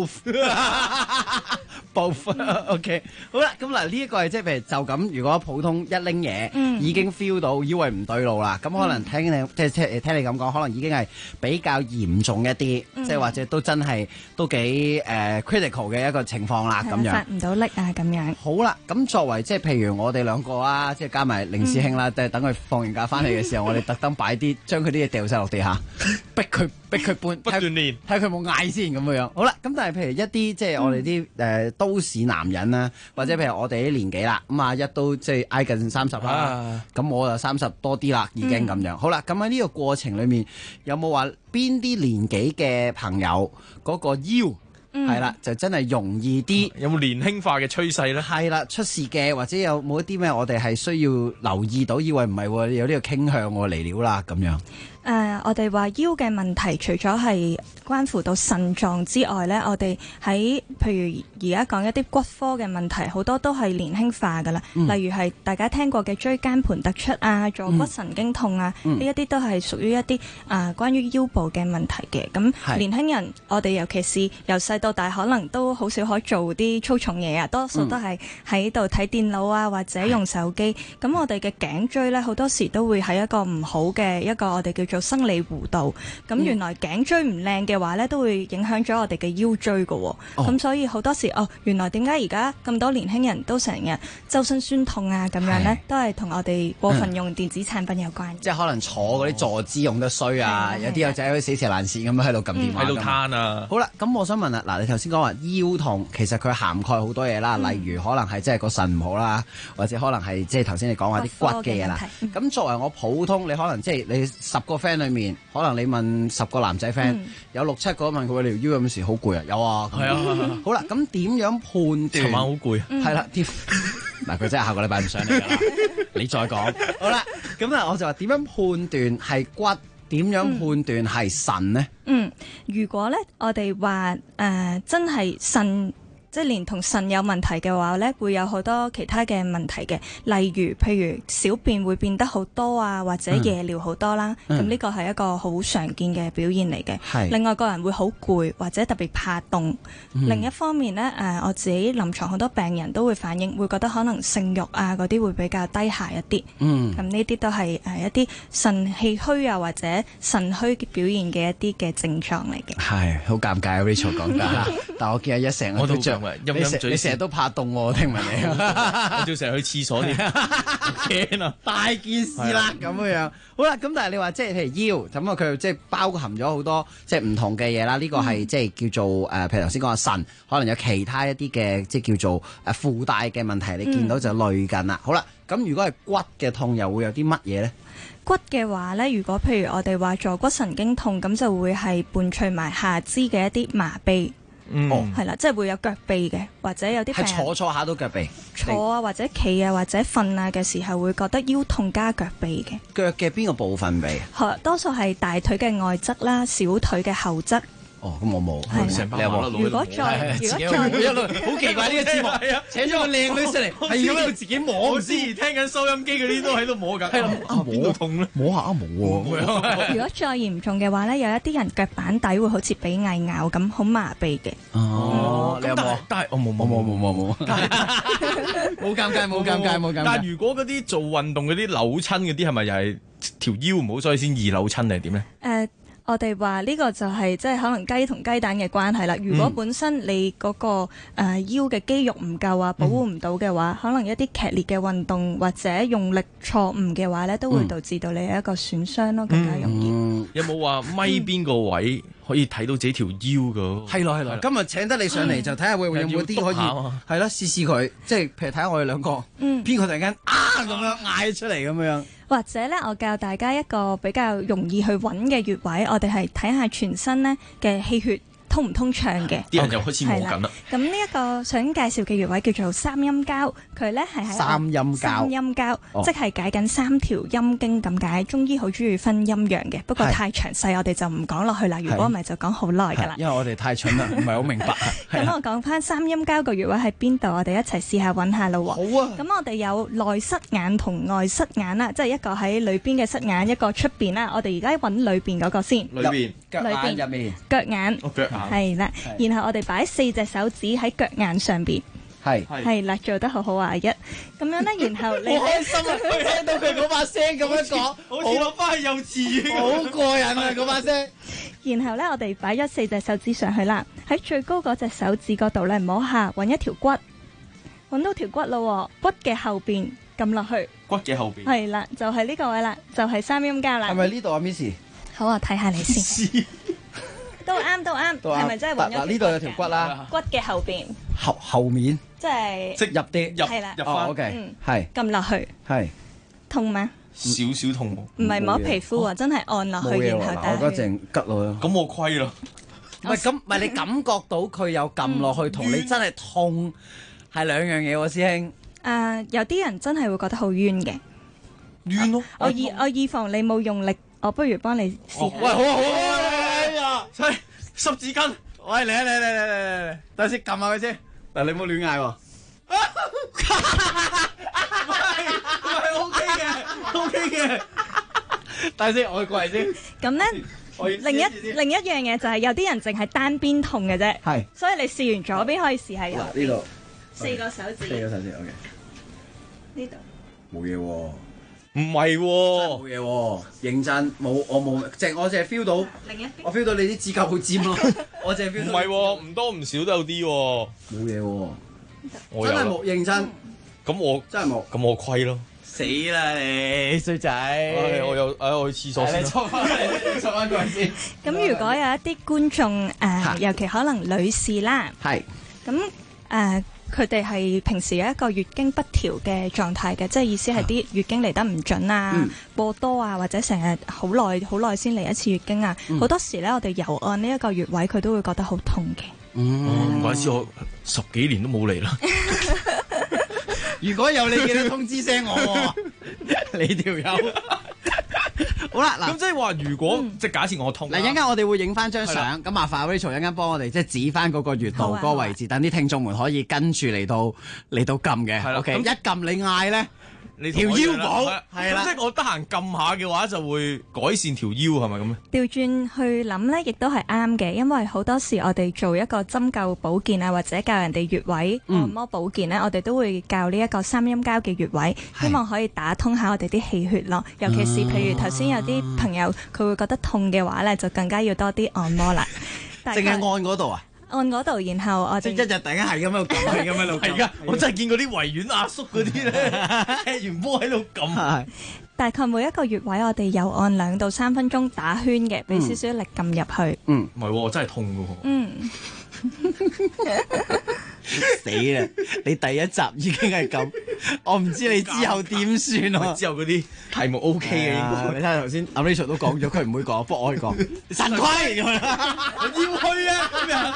？Both，OK， 好啦，咁嗱呢一個係即係譬如就咁，如果普通一拎嘢已經 feel 到以為唔對路啦，咁可能聽你即係聽你咁講，可能已經係比較嚴重一啲，即係或者都真係都幾critical 嘅一個情況啦，咁樣發唔到力啊咁樣。 好啦，咁作為即係譬如我哋兩個啊，即係加埋凌師兄啦，即係等佢放完假翻嚟嘅時候，我哋特登擺啲將佢啲嘢掉晒落地下，逼佢不斷練，睇佢冇嗌先咁樣。好啦，咁但係譬如一啲即係我哋啲都市男人啦，或者譬如我哋啲年紀啦，咁啊一都即係挨近30啦，咁我就30多啲啦，已經咁樣。好啦，咁喺呢個過程裏面有冇話邊啲年紀嘅朋友嗰個腰係啦，就真係容易啲？ 有冇年輕化嘅趨勢咧？ 係啦，出事嘅或者有冇一啲咩我哋係需要留意到，以為唔係喎，有呢個傾向喎嚟了啦咁樣。 我哋話腰嘅問題，除咗係關乎到腎臟之外呢，我哋喺譬如而家講一啲骨科嘅問題，好多都係年輕化噶啦。例如係大家聽過嘅椎間盤突出啊、坐骨神經痛啊，呢一啲都係屬於一啲關於腰部嘅問題嘅。咁年輕人，我哋尤其是由細到大，可能都好少可以做啲粗重嘢啊，多數都係喺度睇電腦啊，或者用手機。咁我哋嘅頸椎呢，好多時都會喺一個唔好嘅一個我哋叫做生理弧度。咁原來頸椎唔靚嘅話呢，都會影響咗我哋嘅腰椎㗎。咁所以好多時原來點解而家咁多年輕人都成日周身酸痛啊咁樣呢，都係同我哋過分用電子產品有關。 即係可能坐嗰啲坐姿用得衰啊，有啲友仔好似死蛇爛鱔咁樣喺度撳電話， 喺度攤啊。 好啦，咁我想問啦，嗱，你頭先講話腰痛，其實佢涵蓋好多嘢啦，例如可能係即係個腎唔好啦，或者可能係即係頭先你講話啲骨嘅嘢啦。咁作為我普通，你可能即係你10個 friend 裏面，可能你問10個男仔 friend，有6、7個問佢你條腰有陣時好攰啊？有啊，係啊。好啦，咁點樣判斷？ 尋晚好攰。 係啦，嗱，佢真係下個禮拜唔上嚟㗎啦。你再講。好啦，咁啊，我就話點樣判斷係骨？點樣判斷係腎呢？ 如果咧，我哋話真係腎。即係連同腎有問題嘅話呢，會有好多其他嘅問題嘅，例如譬如小便會變得好多啊，或者夜尿好多啦。咁呢個係一個好常見嘅表現嚟嘅。另外個人會好攰，或者特別怕凍。另一方面呢，我自己臨床好多病人都會反映，會覺得可能性慾啊嗰啲會比較低下一啲。咁呢啲都係一啲腎氣虛啊，或者腎虛表現嘅一啲嘅症狀嚟嘅。 係好尷尬 Rachel 講得，但我見阿一成日都着。你成日都怕凍喎，聽聞你， 我仲成日去廁所添，驚啊！ 大件事啦咁樣。好啦，咁但係你話即係譬如腰咁啊，佢即係包含咗好多即係唔同嘅嘢啦。呢個係即係叫做譬如頭先講嘅腎，可能有其他一啲嘅即係叫做附帶嘅問題，你見到就類近啦。好啦，咁如果係骨嘅痛，又會有啲乜嘢咧？ 骨嘅話咧，如果譬如我哋話坐骨神經痛，咁就會係伴隨埋下肢嘅一啲麻痹。係啦，即係會有腳痹嘅，或者有啲係坐下都腳痹， 坐啊或者企啊或者瞓啊嘅時候會覺得腰痛加腳痹嘅。 腳嘅邊個部分痹？ 多數係大腿嘅外側啦，小腿嘅後側。 哦，咁我冇， 你有冇？如果再一路好奇怪呢個節目，請咗個靚女上嚟，係要喺度自己摸。 我之前聽緊收音機嗰啲都喺度摸緊，邊度痛咧？ 摸下摸喎。 如果再嚴重嘅話咧，有一啲人腳板底會好似俾蟻咬咁，好麻痹嘅。 哦，你有冇？ 但係我冇， 冇尷尬。 但係如果嗰啲做運動嗰啲扭親嗰啲，係咪又係條腰唔好，所以先易扭親定係點咧？ 我哋話呢個就係即係可能雞同雞蛋嘅關係啦。如果本身你嗰個腰嘅肌肉唔夠啊，保護唔到嘅話，可能一啲劇烈嘅運動或者用力錯誤嘅話咧，都會導致到你有一個損傷咯，更加容易。 有冇話咪邊個位可以睇到自己條腰噶？ 係咯，今日請得你上嚟就睇下會有冇啲可以係咯，試試佢，即係譬如睇下我哋兩個，邊個突然間咁樣嗌出嚟咁樣。 或者咧，我教大家一個比較容易去揾嘅穴位，我哋係睇下全身咧嘅氣血通唔通暢嘅。 啲人又開始摸緊啦。 咁呢一個想介紹嘅穴位叫做三陰交，佢咧係喺三陰交， 即係解緊3條陰經咁解。中醫好中意分陰陽嘅，不過太詳細，我哋就唔講落去啦。如果唔係就講好耐㗎啦。 因為我哋太蠢啦，唔係好明白。 咁我講翻三陰交個穴位喺邊度，我哋一齊試下揾下咯。好啊。咁我哋有內塞眼同外塞眼啦，即係一個喺裏邊嘅塞眼，一個出邊啦。我哋而家揾裏邊嗰個先。 裏邊腳眼入面。 腳眼。係啦，然後我哋擺4隻手指喺腳眼上邊，係啦，做得好好啊！咁樣咧，然後你好開心啊！聽到佢嗰把聲咁樣講， 好似我翻去幼稚園， 好過癮啊！嗰把聲。 然後咧，我哋擺咗4隻手指上去啦，喺最高嗰隻手指嗰度咧摸下，揾一條骨，揾到條骨咯，骨嘅後邊撳落去， 骨嘅後邊係啦，就係呢個位啦，就係三陰交啦。 係咪呢度啊，Miss？ 好啊，睇下你先。都啱，係咪真係揾咗？ 呢度有條骨啦， 骨嘅後邊， 後面， 即係入啲， 係啦， 入翻 ，OK，係撳落去， 係痛咩？ 少少痛， 唔係摸皮膚啊，真係按落去然後打。 我嗰陣吉落去， 咁我虧咯。 唔係咁，唔係你感覺到佢有撳落去，同你真係痛係兩樣嘢喎，師兄。 有啲人真係會覺得好冤嘅， 冤咯。 我以防你冇用力，我不如幫你試下。 喂，好啊！ 係濕紙巾， 喂，嚟，等先撳下佢先。但你唔好亂嗌喎。係 OK 嘅。等先，我過嚟先。 咁咧，另一樣嘢就係有啲人淨係單邊痛嘅啫。 係。 所以你試完左邊可以試下右邊。 呢度 4個手指。 4個手指 OK。 呢度。 冇嘢喎。 唔係喎， 冇嘢喎，認真冇，我冇，我淨係 feel 到，我 feel 到你啲指甲好尖咯，我淨係 feel 到。 唔係喎，唔多唔少都有啲喎。 冇嘢喎， 真係冇認真。 咁我真係冇， 咁我虧咯。 死啦你衰仔！ 我去廁所先。 坐翻過嚟先。 咁如果有一啲觀眾尤其可能女士啦， 係咁佢哋係平時有一個月經不調嘅狀態嘅，即係意思係啲月經嚟得唔準啊、過多啊，或者成日好耐先嚟一次月經啊。好多時咧，我哋揉按呢一個穴位，佢都會覺得好痛嘅。 唔怪之我10幾年都冇嚟啦。 如果有你記得通知聲我，你條友。好啦，嗱， 咁即係話，如果即係假設我痛， 嗱，一陣間我哋會影翻張相，咁麻煩 Rachel 一陣間幫我哋即係指翻嗰個穴道嗰個位置，等啲聽眾們可以跟住嚟到撳嘅。OK，一撳你嗌咧，你條腰寶係啦， 即係我得閒撳下嘅話，就會改善條腰，係咪咁咧？ 調轉去諗咧，亦都係啱嘅，因為好多時我哋做一個針灸保健啊，或者教人哋穴位按摩保健咧，我哋都會教呢一個三陰交嘅穴位，希望可以打通下我哋啲氣血咯。尤其是譬如頭先有啲朋友佢會覺得痛嘅話咧，就更加要多啲按摩啦。 淨係按嗰度啊？ 按嗰度，然後我即係一日突然間係咁喺度撳，係咁喺度撳。 係噶，我真係見過啲維園阿叔嗰啲咧，踢完波喺度撳。 大概每一個穴位，我哋有按2到3分鐘打圈嘅，俾少少力撳入去。 唔係，真係痛噶。 死啦！你第一集已經係咁，我唔知你之後點算啊！ 之後嗰啲題目 OK 嘅，應該。 你睇下頭先阿 Rachel 都講咗，佢唔會講，不過我可以講。神規咁樣， 我要去啊！咁樣。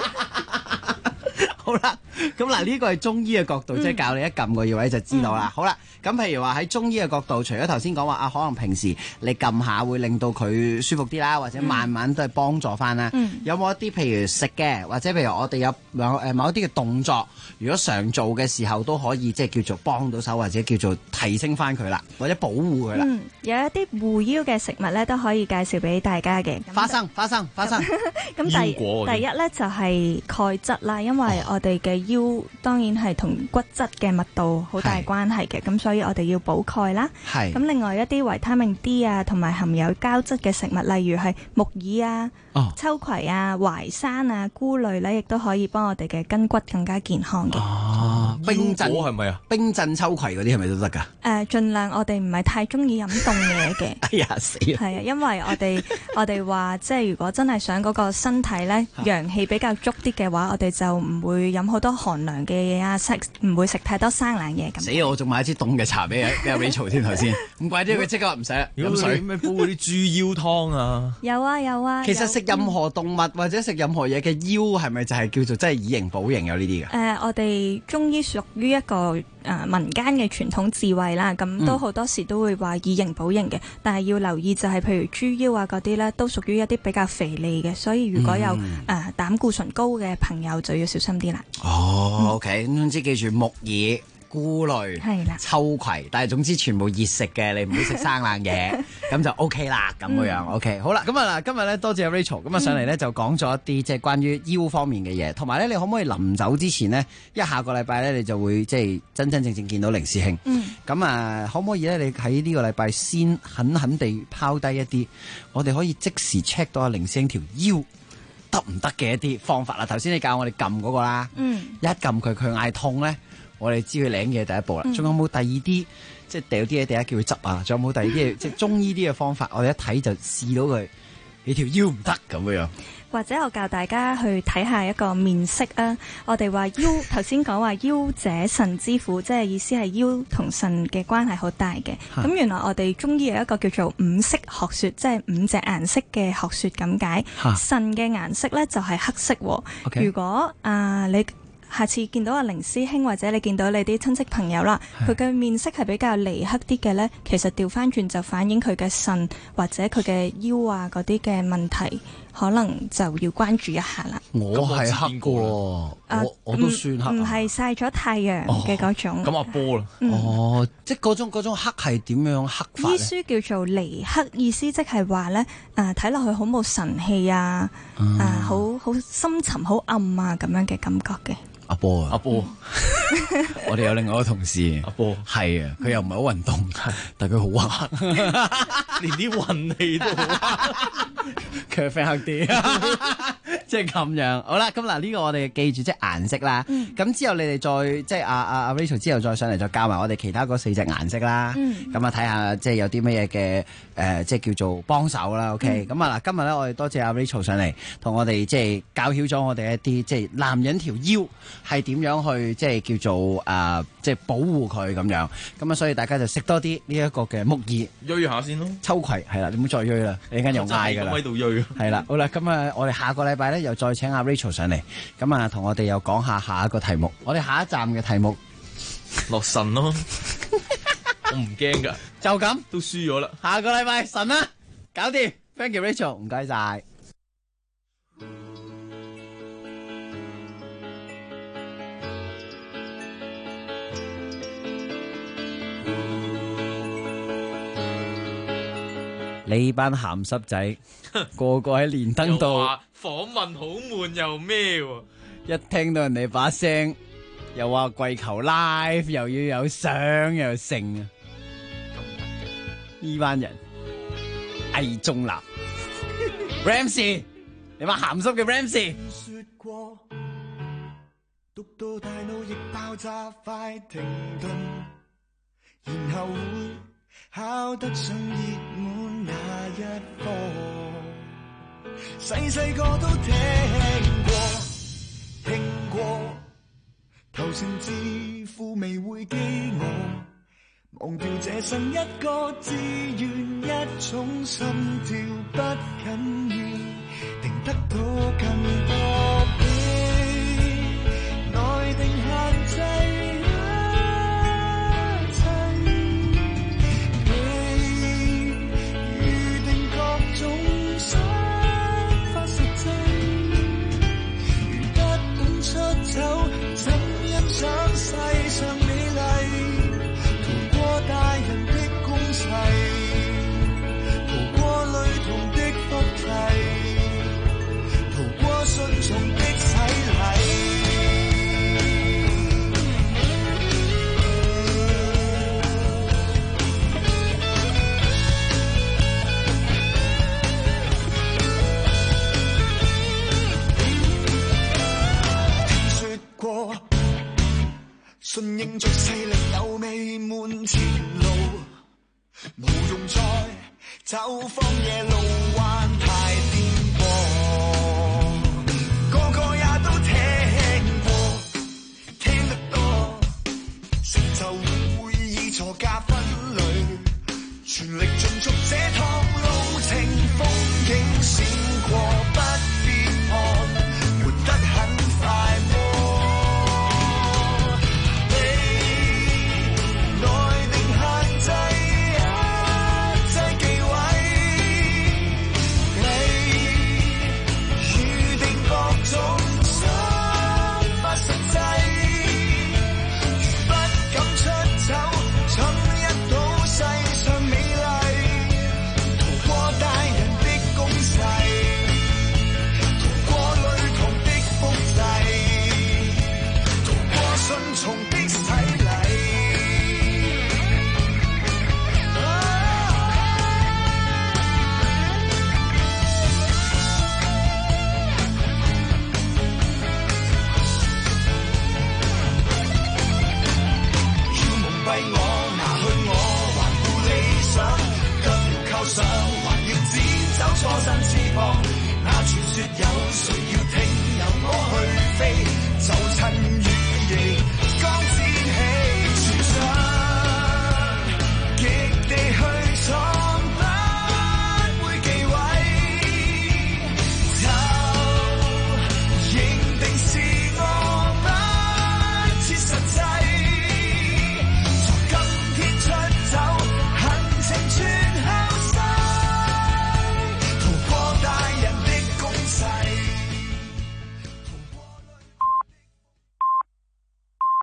好啦，咁嗱呢個係中醫嘅角度，即係教你一撳個穴位就知道啦。好啦，咁譬如話喺中醫嘅角度，除咗頭先講話可能平時你撳下會令到佢舒服啲啦，或者慢慢都係幫助翻啦。有冇一啲譬如食嘅，或者譬如我哋有某一啲嘅動作，如果常做嘅時候都可以即係叫做幫到手，或者叫做提升翻佢啦，或者保護佢啦。 有一啲護腰嘅食物咧都可以介紹俾大家嘅。 花生。咁第一咧就係鈣質啦，因為我哋嘅腰當然係同骨質嘅密度好大關係嘅，咁所以我哋要補鈣啦。咁另外一啲維他命 D 啊，同埋含有膠質嘅食物，例如係木耳啊、秋葵啊、淮山啊、菇類咧，亦都可以幫我哋嘅筋骨更加健康嘅。 冰鎮係咪啊？ 冰鎮秋葵嗰啲係咪都得㗎？ 盡量我哋唔係太中意飲凍嘢嘅。 哎呀死啦！ 係啊，因為我哋話即係如果真係想嗰個身體咧陽氣比較足啲嘅話，我哋就唔會飲好多寒涼嘅嘢啊，唔會食太多生冷嘢咁。 死啊！我仲買一支凍嘅茶俾阿 Rachel 添頭先，唔怪之佢即刻話唔使啦，飲水咩煲嗰啲豬腰湯啊？ 有啊有啊。 其實食任何動物或者食任何嘢嘅腰係咪就係叫做真係以形補形有呢啲嘅？ 我哋中醫屬於一個民間嘅傳統智慧啦，咁都好多時都會話以形補形嘅，但係要留意就係譬如豬腰啊嗰啲咧，都屬於一啲比較肥膩嘅，所以如果有膽固醇高嘅朋友就要小心啲啦。 OK， 總之記住木耳、菇類、秋葵，但係總之全部熱食嘅，你唔好食生冷嘢，咁就 OK 啦，咁樣 OK。好啦，咁啊嗱，今日咧多謝 Rachel， 咁啊上嚟咧就講咗一啲即係關於腰方面嘅嘢，同埋咧你可唔可以臨走之前呢，下個禮拜咧你就會即係真真正正見到凌師兄。咁啊可唔可以咧你喺呢個禮拜先狠狠地拋低一啲，我哋可以即時 check 到阿凌師兄條腰得唔得嘅一啲方法啦？頭先你教我哋撳嗰個啦，一撳佢嗌痛咧。我哋知佢領嘢第一步啦，仲有冇第二啲即係掉啲嘢，第一叫佢執啊？仲有冇第二啲即係中醫啲嘅方法？我哋一睇就試到佢，你條腰唔得咁樣。 或者我教大家去睇下一個面色啊！我哋話腰頭先講話腰者腎之府，即係意思係腰同腎嘅關係好大嘅。咁原來我哋中醫有一個叫做五色學說，即係五隻顏色嘅學說咁解。腎嘅顏色咧就係黑色。如果你下次見到阿凌師兄或者你見到你啲親戚朋友啦，佢嘅面色係比較離黑啲嘅呢，其實調翻轉就反映佢嘅腎或者佢嘅腰啊嗰啲嘅問題，可能就要關注一下啦。 我係黑嘅，我都算黑， 唔係曬咗太陽嘅嗰種。 咁阿波啦， 即係嗰種黑係點樣黑法呢？ 醫書叫做離黑，意思即係話呢，睇落去好冇神氣啊，好深沉、好暗啊咁樣嘅感覺嘅。 阿波，我哋有另外一個同事， 阿波係啊，佢又唔係好運動，但係佢好黑， 連啲運氣都好佢啡黑啲，即係咁樣。好啦，咁嗱呢個我哋記住即係顏色啦。咁之後你哋再即係阿 Rachel 之後再上嚟再教埋我哋其他嗰4隻顏色啦。咁啊睇下即係有啲乜嘢嘅即係叫做幫手啦。OK，咁啊嗱，今日咧我哋多謝阿 Rachel 上嚟同我哋即係教曉咗我哋一啲即係男人條腰係點樣去即係叫做即係保護佢咁樣，咁啊所以大家就食多啲呢一個嘅木耳， 鋥下先咯。 秋葵係啦，你唔好再鋥啦，你陣間又嗌噶啦。 喺度鋥。 係啦，好啦，咁啊我哋下個禮拜咧又再請阿 Rachel 上嚟，咁啊同我哋又講下一個題目。我哋下一站嘅題目落腎咯，我唔驚噶， 就咁都輸咗啦。 下個禮拜腎啦，搞掂。Thank you Rachel， 唔該晒。你班鹹濕仔個個喺連登度訪問好悶又咩喎？ 一聽到人哋把聲，又話跪求 live， 又要有相又剩啊！呢班人偽中立，Ramsey， 你話鹹濕嘅 Ramsey。 說過，讀到大腦亦爆炸快停頓，然後會考得上熱門那一科，細細個都聽過，投誠致富未會飢餓，忘掉這生一個志願，一種心跳不緊要，定得到更多比內定限制。怎欣賞世上美麗，逃過大人的攻勢，逃過類同的複製，逃過順順應着勢力有未滿前路，無用再走荒野路，還太顛簸。個個也都聽過，聽得多，成就會以錯加分類，全力盡速這趟路程，風景閃過不必看，活得很快活。從